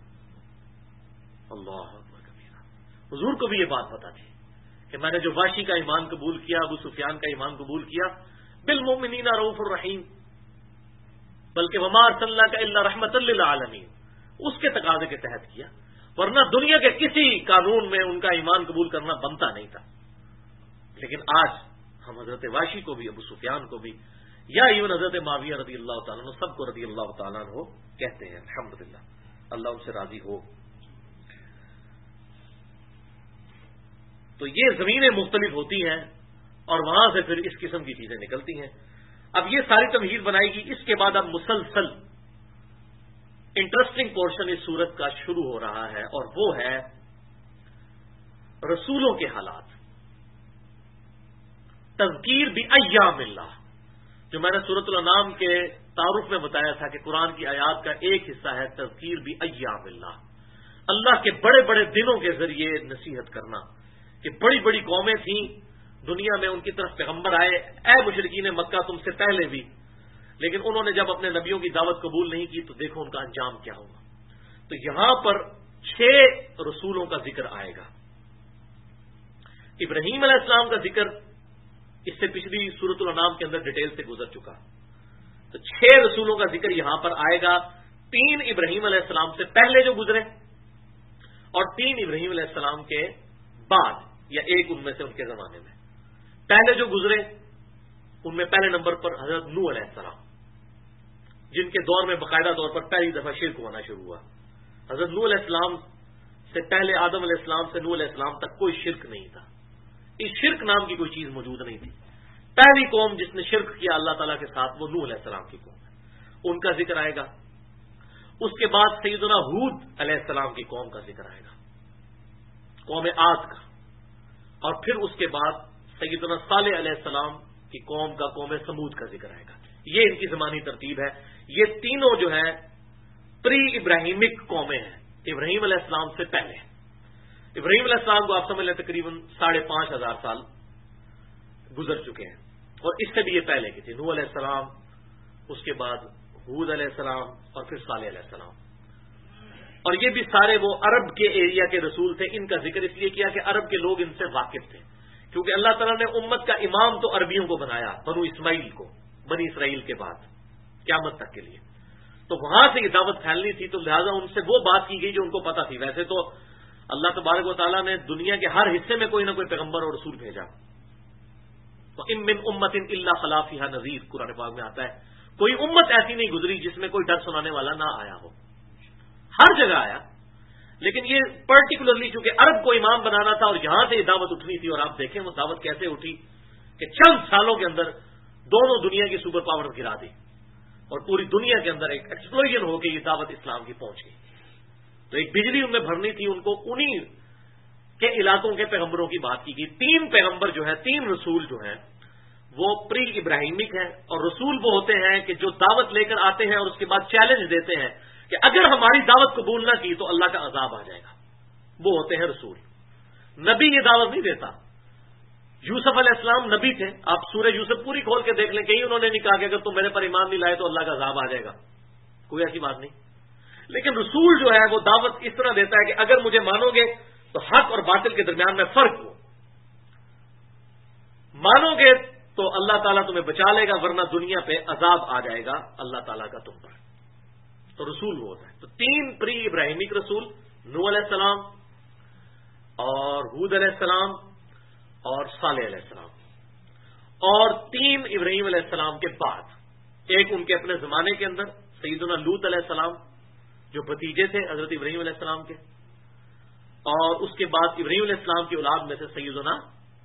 اللہ اکبر کبیرہ. حضور کو بھی یہ بات پتا تھی کہ میں نے جو واشی کا ایمان قبول کیا, ابو سفیان کا ایمان قبول کیا, بالمؤمنین رؤوف الرحیم, بلکہ وما ارسلناک الا رحمۃ للعالمین, اس کے تقاضے کے تحت کیا, ورنہ دنیا کے کسی قانون میں ان کا ایمان قبول کرنا بنتا نہیں تھا. لیکن آج ہم حضرت واشی کو بھی, ابو سفیان کو بھی, یا ایون حضرت معاویہ رضی اللہ تعالیٰ عنہ, سب کو رضی اللہ تعالیٰ عنہ کہتے ہیں. الحمدللہ, اللہ ان سے راضی ہو. تو یہ زمینیں مختلف ہوتی ہیں اور وہاں سے پھر اس قسم کی چیزیں نکلتی ہیں. اب یہ ساری تمہید بنائے گی. اس کے بعد اب مسلسل انٹرسٹنگ پورشن اس سورت کا شروع ہو رہا ہے, اور وہ ہے رسولوں کے حالات. تذکیر بایام اللہ, جو میں نے سورۃ الانعام کے تعارف میں بتایا تھا کہ قرآن کی آیات کا ایک حصہ ہے تذکیر بایام اللہ, اللہ کے بڑے بڑے دنوں کے ذریعے نصیحت کرنا. کہ بڑی بڑی قومیں تھیں دنیا میں, ان کی طرف پیغمبر آئے, اے مشرکین مکہ تم سے پہلے بھی, لیکن انہوں نے جب اپنے نبیوں کی دعوت قبول نہیں کی تو دیکھو ان کا انجام کیا ہوگا. تو یہاں پر 6 رسولوں کا ذکر آئے گا. ابراہیم علیہ السلام کا ذکر اس سے پچھلی سورۃ الانعام کے اندر ڈیٹیل سے گزر چکا. تو 6 رسولوں کا ذکر یہاں پر آئے گا. 3 ابراہیم علیہ السلام سے پہلے جو گزرے اور 3 ابراہیم علیہ السلام کے بعد, یا ایک ان میں سے ان کے زمانے میں. پہلے جو گزرے ان میں پہلے نمبر پر حضرت نوح علیہ السلام, جن کے دور میں باقاعدہ طور پر پہلی دفعہ شرک ہونا شروع ہوا. حضرت نوح علیہ السلام سے پہلے آدم علیہ السلام سے نوح علیہ السلام تک کوئی شرک نہیں تھا. اس شرک نام کی کوئی چیز موجود نہیں تھی. پہلی قوم جس نے شرک کیا اللہ تعالیٰ کے ساتھ وہ نوح علیہ السلام کی قوم ہے, ان کا ذکر آئے گا. اس کے بعد سیدنا ہود علیہ السلام کی قوم کا ذکر آئے گا, قوم عاد کا. اور پھر اس کے بعد سیدنا صالح علیہ السلام کی قوم کا, قوم سمود کا ذکر آئے گا. یہ ان کی زمانی ترتیب ہے. یہ تینوں جو ہے پری ابراہیمک قومیں ہیں, ابراہیم علیہ السلام سے پہلے. ابراہیم علیہ السلام کو آپ سمجھ لیں تقریباً 5,500 سال گزر چکے ہیں, اور اس سے بھی یہ پہلے کی تھی. نوح علیہ السلام, اس کے بعد ہود علیہ السلام, اور پھر صالح علیہ السلام. اور یہ بھی سارے وہ عرب کے ایریا کے رسول تھے. ان کا ذکر اس لیے کیا کہ عرب کے لوگ ان سے واقف تھے, کیونکہ اللہ تعالیٰ نے امت کا امام تو عربیوں کو بنایا, بنو اسماعیل کو, بنی اسرائیل کے بعد قیامت تک کے لیے. تو وہاں سے یہ دعوت پھیلنی تھی, تو لہٰذا ان سے وہ بات کی گئی جو ان کو پتا تھی. ویسے تو اللہ تبارک و تعالیٰ نے دنیا کے ہر حصے میں کوئی نہ کوئی پیغمبر اور رسول بھیجا. تو ام من امت الا خلا فیہا نذیر, قرآن پاک میں آتا ہے کوئی امت ایسی نہیں گزری جس میں کوئی ڈر سنانے والا نہ آیا ہو. ہر جگہ آیا, لیکن یہ پرٹیکولرلی چونکہ عرب کو امام بنانا تھا اور یہاں سے یہ دعوت اٹھنی تھی. اور آپ دیکھیں وہ دعوت کیسے اٹھی کہ چند سالوں کے اندر دونوں دنیا کی سپر پاور گرا دی. اور پوری دنیا کے اندر ایک ایکسپلوژن ہو کے یہ دعوت اسلام کی پہنچ گئی. تو ایک بجلی ان میں بھرنی تھی، ان کو انہی کے علاقوں کے پیغمبروں کی بات کی گئی. 3 پیغمبر جو ہیں، 3 رسول جو ہیں وہ پری ابراہیمک ہیں، اور رسول وہ ہوتے ہیں کہ جو دعوت لے کر آتے ہیں اور اس کے بعد چیلنج دیتے ہیں کہ اگر ہماری دعوت قبول نہ کی تو اللہ کا عذاب آ جائے گا. وہ ہوتے ہیں رسول. نبی یہ دعوت نہیں دیتا. یوسف علیہ السلام نبی تھے، آپ سورہ یوسف پوری کھول کے دیکھ لیں، کہیں انہوں نے نہیں کہا کہ اگر تم میرے پر ایمان نہیں لائے تو اللہ کا عذاب آ جائے گا. کوئی ایسی بات نہیں. لیکن رسول جو ہے وہ دعوت اس طرح دیتا ہے کہ اگر مجھے مانو گے تو حق اور باطل کے درمیان میں فرق ہو، مانو گے تو اللہ تعالیٰ تمہیں بچا لے گا، ورنہ دنیا پہ عذاب آ جائے گا اللہ تعالیٰ کا تم پر. تو رسول وہ ہوتا ہے. تو 3 پری ابراہیمک رسول، نوح علیہ السلام اور ہود علیہ السلام اور صالح علیہ السلام، اور 3 ابراہیم علیہ السلام کے بعد ایک ان کے اپنے زمانے کے اندر سیدنا لوط علیہ السلام جو بھتیجے تھے حضرت ابراہیم علیہ السلام کے، اور اس کے بعد ابراہیم علیہ السلام کی اولاد میں سے سیدنا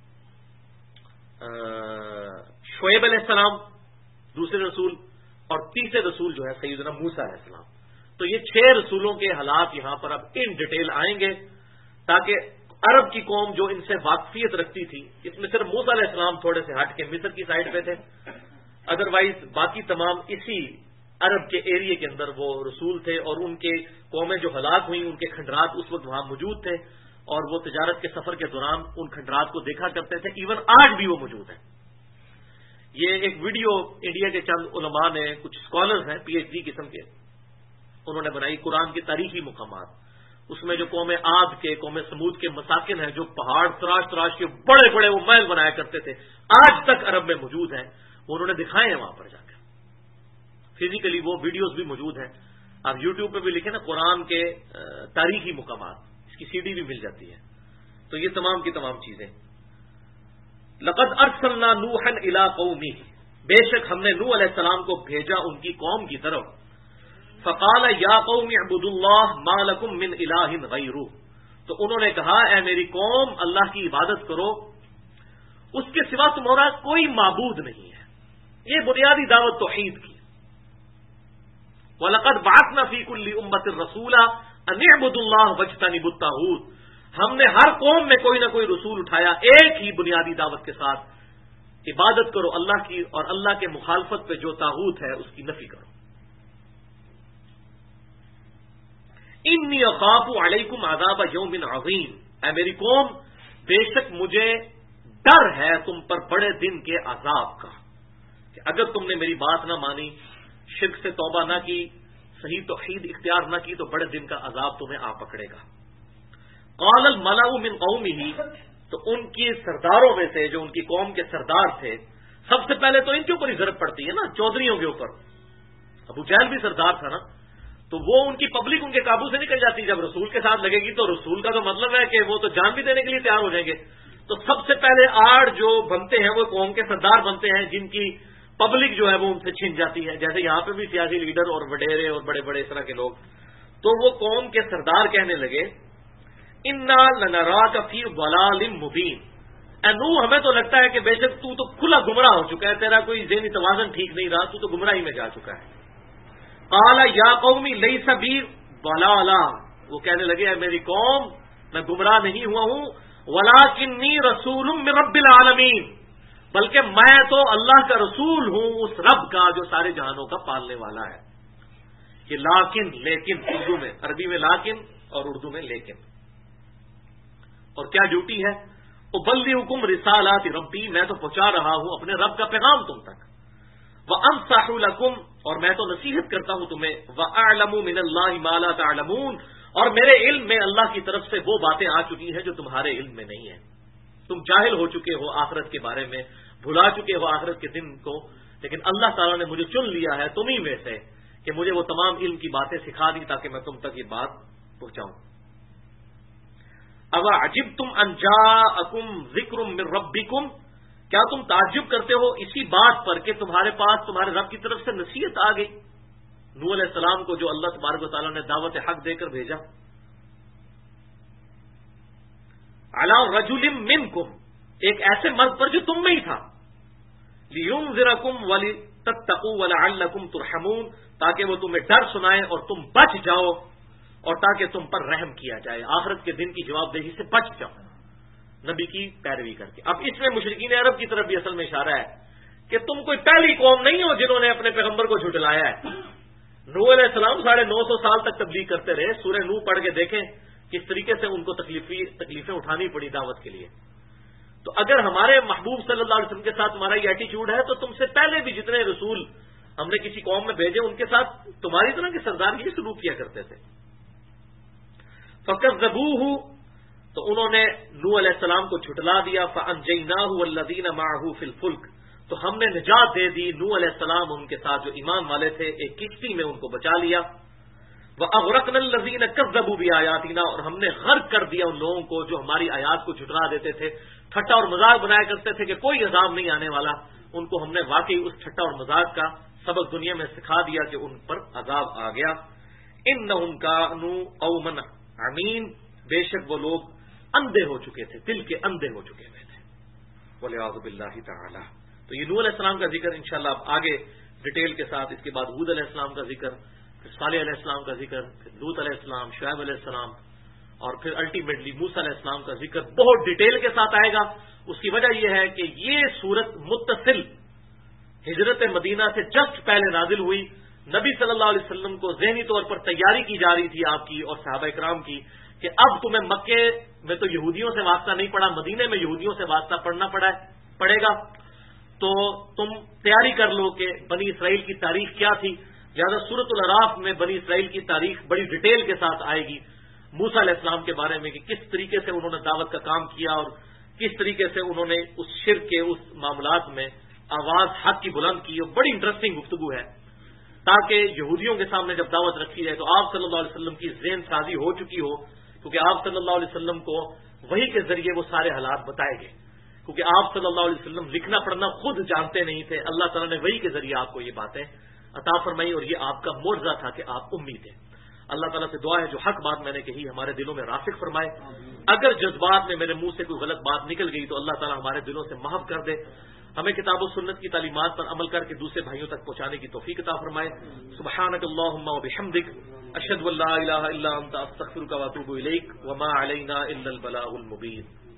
شعیب علیہ السلام دوسرے رسول، اور تیسرے رسول جو ہے سیدنا موسیٰ علیہ السلام. تو یہ 6 رسولوں کے حالات یہاں پر اب ان ڈیٹیل آئیں گے تاکہ عرب کی قوم جو ان سے واقفیت رکھتی تھی، اس میں صرف موسیٰ علیہ السلام تھوڑے سے ہٹ کے مصر کی سائڈ پہ تھے، ادروائز باقی تمام اسی عرب کے ایریے کے اندر وہ رسول تھے، اور ان کے قومیں جو ہلاک ہوئیں ان کے کھنڈرات اس وقت وہاں موجود تھے، اور وہ تجارت کے سفر کے دوران ان کھنڈرات کو دیکھا کرتے تھے. ایون آج بھی وہ موجود ہیں. یہ ایک ویڈیو انڈیا کے چند علماء نے، کچھ اسکالرز ہیں پی ایچ ڈی قسم کے، انہوں نے بنائی قرآن کی تاریخی مقامات. اس میں جو قوم عاد کے، قوم سمود کے مساکن ہیں، جو پہاڑ تراش تراش کے بڑے بڑے وہ محل بنایا کرتے تھے، آج تک عرب میں موجود ہیں. وہ انہوں نے دکھائے ہیں وہاں پر جا کر. فزیکلی وہ ویڈیوز بھی موجود ہیں. آپ یوٹیوب پہ بھی لکھیں نا قرآن کے تاریخی مقامات، اس کی CD بھی مل جاتی ہے. تو یہ تمام کی تمام چیزیں. لقد ارسلنا نوحا الی قومہ، بے شک ہم نے نوح علیہ السلام کو بھیجا ان کی قوم کی طرف. فقال یا قوم اعبدوا اللہ ما لکم من الہ غیرہ، تو انہوں نے کہا اے میری قوم اللہ کی عبادت کرو، اس کے سوا تمہارا کوئی معبود نہیں ہے. یہ بنیادی دعوت توحید کی. وَلَقَدْ بَعَثْنَا فِي كُلِّ أُمَّةٍ رَسُولًا أَنِ اعْبُدُوا اللَّهَ وَاجْتَنِبُوا الطَّاغُوتَ، ہم نے ہر قوم میں کوئی نہ کوئی رسول اٹھایا ایک ہی بنیادی دعوت کے ساتھ، عبادت کرو اللہ کی، اور اللہ کے مخالفت پہ جو طاغوت ہے اس کی نفی کرو. انی اخاف علیکم عذاب یوم عظیم، اے میری قوم بے شک مجھے ڈر ہے تم پر بڑے دن کے عذاب کا، کہ اگر تم نے میری بات نہ مانی، شرک سے توبہ نہ کی، صحیح توحید اختیار نہ کی، تو بڑے دن کا عذاب تمہیں آ پکڑے گا. قال الملأ من قومه، تو ان کی سرداروں میں سے جو ان کی قوم کے سردار تھے، سب سے پہلے تو ان کے اوپر ہی ضرب پڑتی ہے نا، چودھریوں کے اوپر. ابو جہل بھی سردار تھا نا، تو وہ ان کی پبلک ان کے قابو سے نکل جاتی. جب رسول کے ساتھ لگے گی تو رسول کا تو مطلب ہے کہ وہ تو جان بھی دینے کے لیے تیار ہو جائیں گے. تو سب سے پہلے آڑ جو بنتے ہیں وہ قوم کے سردار بنتے ہیں، جن کی پبلک جو ہے وہ ان سے چھن جاتی ہے. جیسے یہاں پہ بھی سیاسی لیڈر اور وڈیرے اور بڑے بڑے اس طرح کے لوگ. تو وہ قوم کے سردار کہنے لگے انا لنراک فی ضلال مبین، اے نوح ہمیں تو لگتا ہے کہ بے شک تو کھلا گمراہ ہو چکا ہے، تیرا کوئی ذہنی توازن ٹھیک نہیں رہا، تو گمراہی میں جا چکا ہے. قال یا قومی لیس بی ضلالہ، وہ کہنے لگے اے میری قوم میں گمراہ نہیں ہوا ہوں، ولکنی رسول من رب العالمین، بلکہ میں تو اللہ کا رسول ہوں اس رب کا جو سارے جہانوں کا پالنے والا ہے. یہ لاکن لیکن اردو میں، عربی میں لاکن اور اردو میں لیکن. اور کیا ڈیوٹی ہے؟ ابلغکم رسالات ربی، میں تو پہنچا رہا ہوں اپنے رب کا پیغام تم تک. وانصح لکم، اور میں تو نصیحت کرتا ہوں تمہیں. واعلم من اللہ ما لا تعلمون، اور میرے علم میں اللہ کی طرف سے وہ باتیں آ چکی ہیں جو تمہارے علم میں نہیں ہیں. تم جاہل ہو چکے ہو آخرت کے بارے میں، بھلا چکے ہو آخرت کے دن کو، لیکن اللہ تعالیٰ نے مجھے چن لیا ہے تمہیں میں سے کہ مجھے وہ تمام علم کی باتیں سکھا دی تاکہ میں تم تک یہ بات پہنچاؤں. اوا عجبتم ان جاءکم ذکر من ربکم، کیا تم تعجب کرتے ہو اسی بات پر کہ تمہارے پاس تمہارے رب کی طرف سے نصیحت آ گئی؟ نوح علیہ السلام کو جو اللہ تبارک و تعالیٰ نے دعوت حق دے کر بھیجا. علی رجل منکم، ایک ایسے مرد پر جو تم میں ہی تھا. لِيُنذِرَكُمْ وَلِتَتَّقُوا وَلَعَلَّكُمْ تُرْحَمُونَ، تاکہ وہ تمہیں ڈر سنائیں اور تم بچ جاؤ، اور تاکہ تم پر رحم کیا جائے، آخرت کے دن کی جواب دہی سے بچ جاؤ نبی کی پیروی کر کے۔ اب اس میں مشرکین عرب کی طرف بھی اصل میں اشارہ ہے کہ تم کوئی پہلی قوم نہیں ہو جنہوں نے اپنے پیغمبر کو جھٹلایا ہے۔ نوح علیہ السلام 950 سال تک تبلیغ کرتے رہے، سورہ نوح پڑھ کے دیکھیں کس طریقے سے ان کو تکلیفیں اٹھانی پڑی دعوت کے لیے۔ تو اگر ہمارے محبوب صلی اللہ علیہ وسلم کے ساتھ ہمارا یہ ایٹیچیوڈ ہے تو تم سے پہلے بھی جتنے رسول ہم نے کسی قوم میں بھیجے ان کے ساتھ تمہاری طرح کے سردار یہ سلوک کیا کرتے تھے۔ فَكَذَّبُوهُ، تو انہوں نے نوح علیہ السلام کو جھٹلا دیا، فَأَنجَيْنَاهُ وَالَّذِينَ مَعَهُ فِي الْفُلْكِ، تو ہم نے نجات دے دی نوح علیہ السلام ان کے ساتھ جو ایمان والے تھے، ایک کشتی میں ان کو بچا لیا۔ وَأَغْرَقْنَا الَّذِينَ كَذَّبُوا بِآيَاتِنَا، اور ہم نے غرق کر دیا ان لوگوں کو جو ہماری آیات کو جھٹلا دیتے تھے، ٹھٹا اور مذاق بنایا کرتے تھے کہ کوئی عذاب نہیں آنے والا، ان کو ہم نے واقعی اس ٹھٹا اور مذاق کا سبق دنیا میں سکھا دیا کہ ان پر عذاب آ گیا۔ إِنَّهُمْ كَانُوا قَوْمًا عَمِينَ، بے شک وہ لوگ اندھے ہو چکے تھے، دل کے اندھے ہو چکے ہوئے تھے، وَلِعَاذُ بِاللَّهِ تَعَالَى۔ تو یہ نوح علیہ السلام کا ذکر انشاءاللہ اب آگے ڈیٹیل کے ساتھ، اس کے بعد ہود علیہ السلام کا ذکر، پھر صالح علیہ السلام کا ذکر، پھر لوط علیہ السلام، شعیب علیہ السلام، اور پھر الٹیمیٹلی موسیٰ علیہ السلام کا ذکر بہت ڈیٹیل کے ساتھ آئے گا۔ اس کی وجہ یہ ہے کہ یہ صورت متصل ہجرت مدینہ سے جسٹ پہلے نازل ہوئی، نبی صلی اللہ علیہ وسلم کو ذہنی طور پر تیاری کی جا رہی تھی آپ کی اور صحابہ کرام کی کہ اب تمہیں مکے میں تو یہودیوں سے واسطہ نہیں پڑا، مدینے میں یہودیوں سے واسطہ پڑے گا، تو تم تیاری کر لو کہ بنی اسرائیل کی تاریخ کیا تھی۔ لہٰذا سورۃ الاعراف میں بنی اسرائیل کی تاریخ بڑی ڈیٹیل کے ساتھ آئے گی، موسیٰ علیہ السلام کے بارے میں کہ کس طریقے سے انہوں نے دعوت کا کام کیا اور کس طریقے سے انہوں نے اس شرک کے اس معاملات میں آواز حق کی بلند کی، اور بڑی انٹرسٹنگ گفتگو ہے، تاکہ یہودیوں کے سامنے جب دعوت رکھی جائے تو آپ صلی اللہ علیہ وسلم کی ذہن سازی ہو چکی ہو، کیونکہ آپ صلی اللہ علیہ وسلم کو وحی کے ذریعے وہ سارے حالات بتائے گئے، کیونکہ آپ صلی اللہ علیہ وسلم لکھنا پڑھنا خود جانتے نہیں تھے، اللہ تعالیٰ نے وحی کے ذریعے آپ کو یہ باتیں عطا فرمائی، اور یہ آپ کا معجزہ تھا کہ آپ امی تھے۔ اللہ تعالیٰ سے دعا ہے جو حق بات میں نے کہی ہمارے دلوں میں راسخ فرمائے، اگر جذبات میں میرے منہ سے کوئی غلط بات نکل گئی تو اللہ تعالیٰ ہمارے دلوں سے محو کر دے، ہمیں کتاب و سنت کی تعلیمات پر عمل کر کے دوسرے بھائیوں تک پہنچانے کی توفیق عطا فرمائے۔ سبحانک اللہم و بحمدک، اشہد ان لا الہ الا انت، استغفرک و اتوب الیک، وما علینا الا البلاغ المبین۔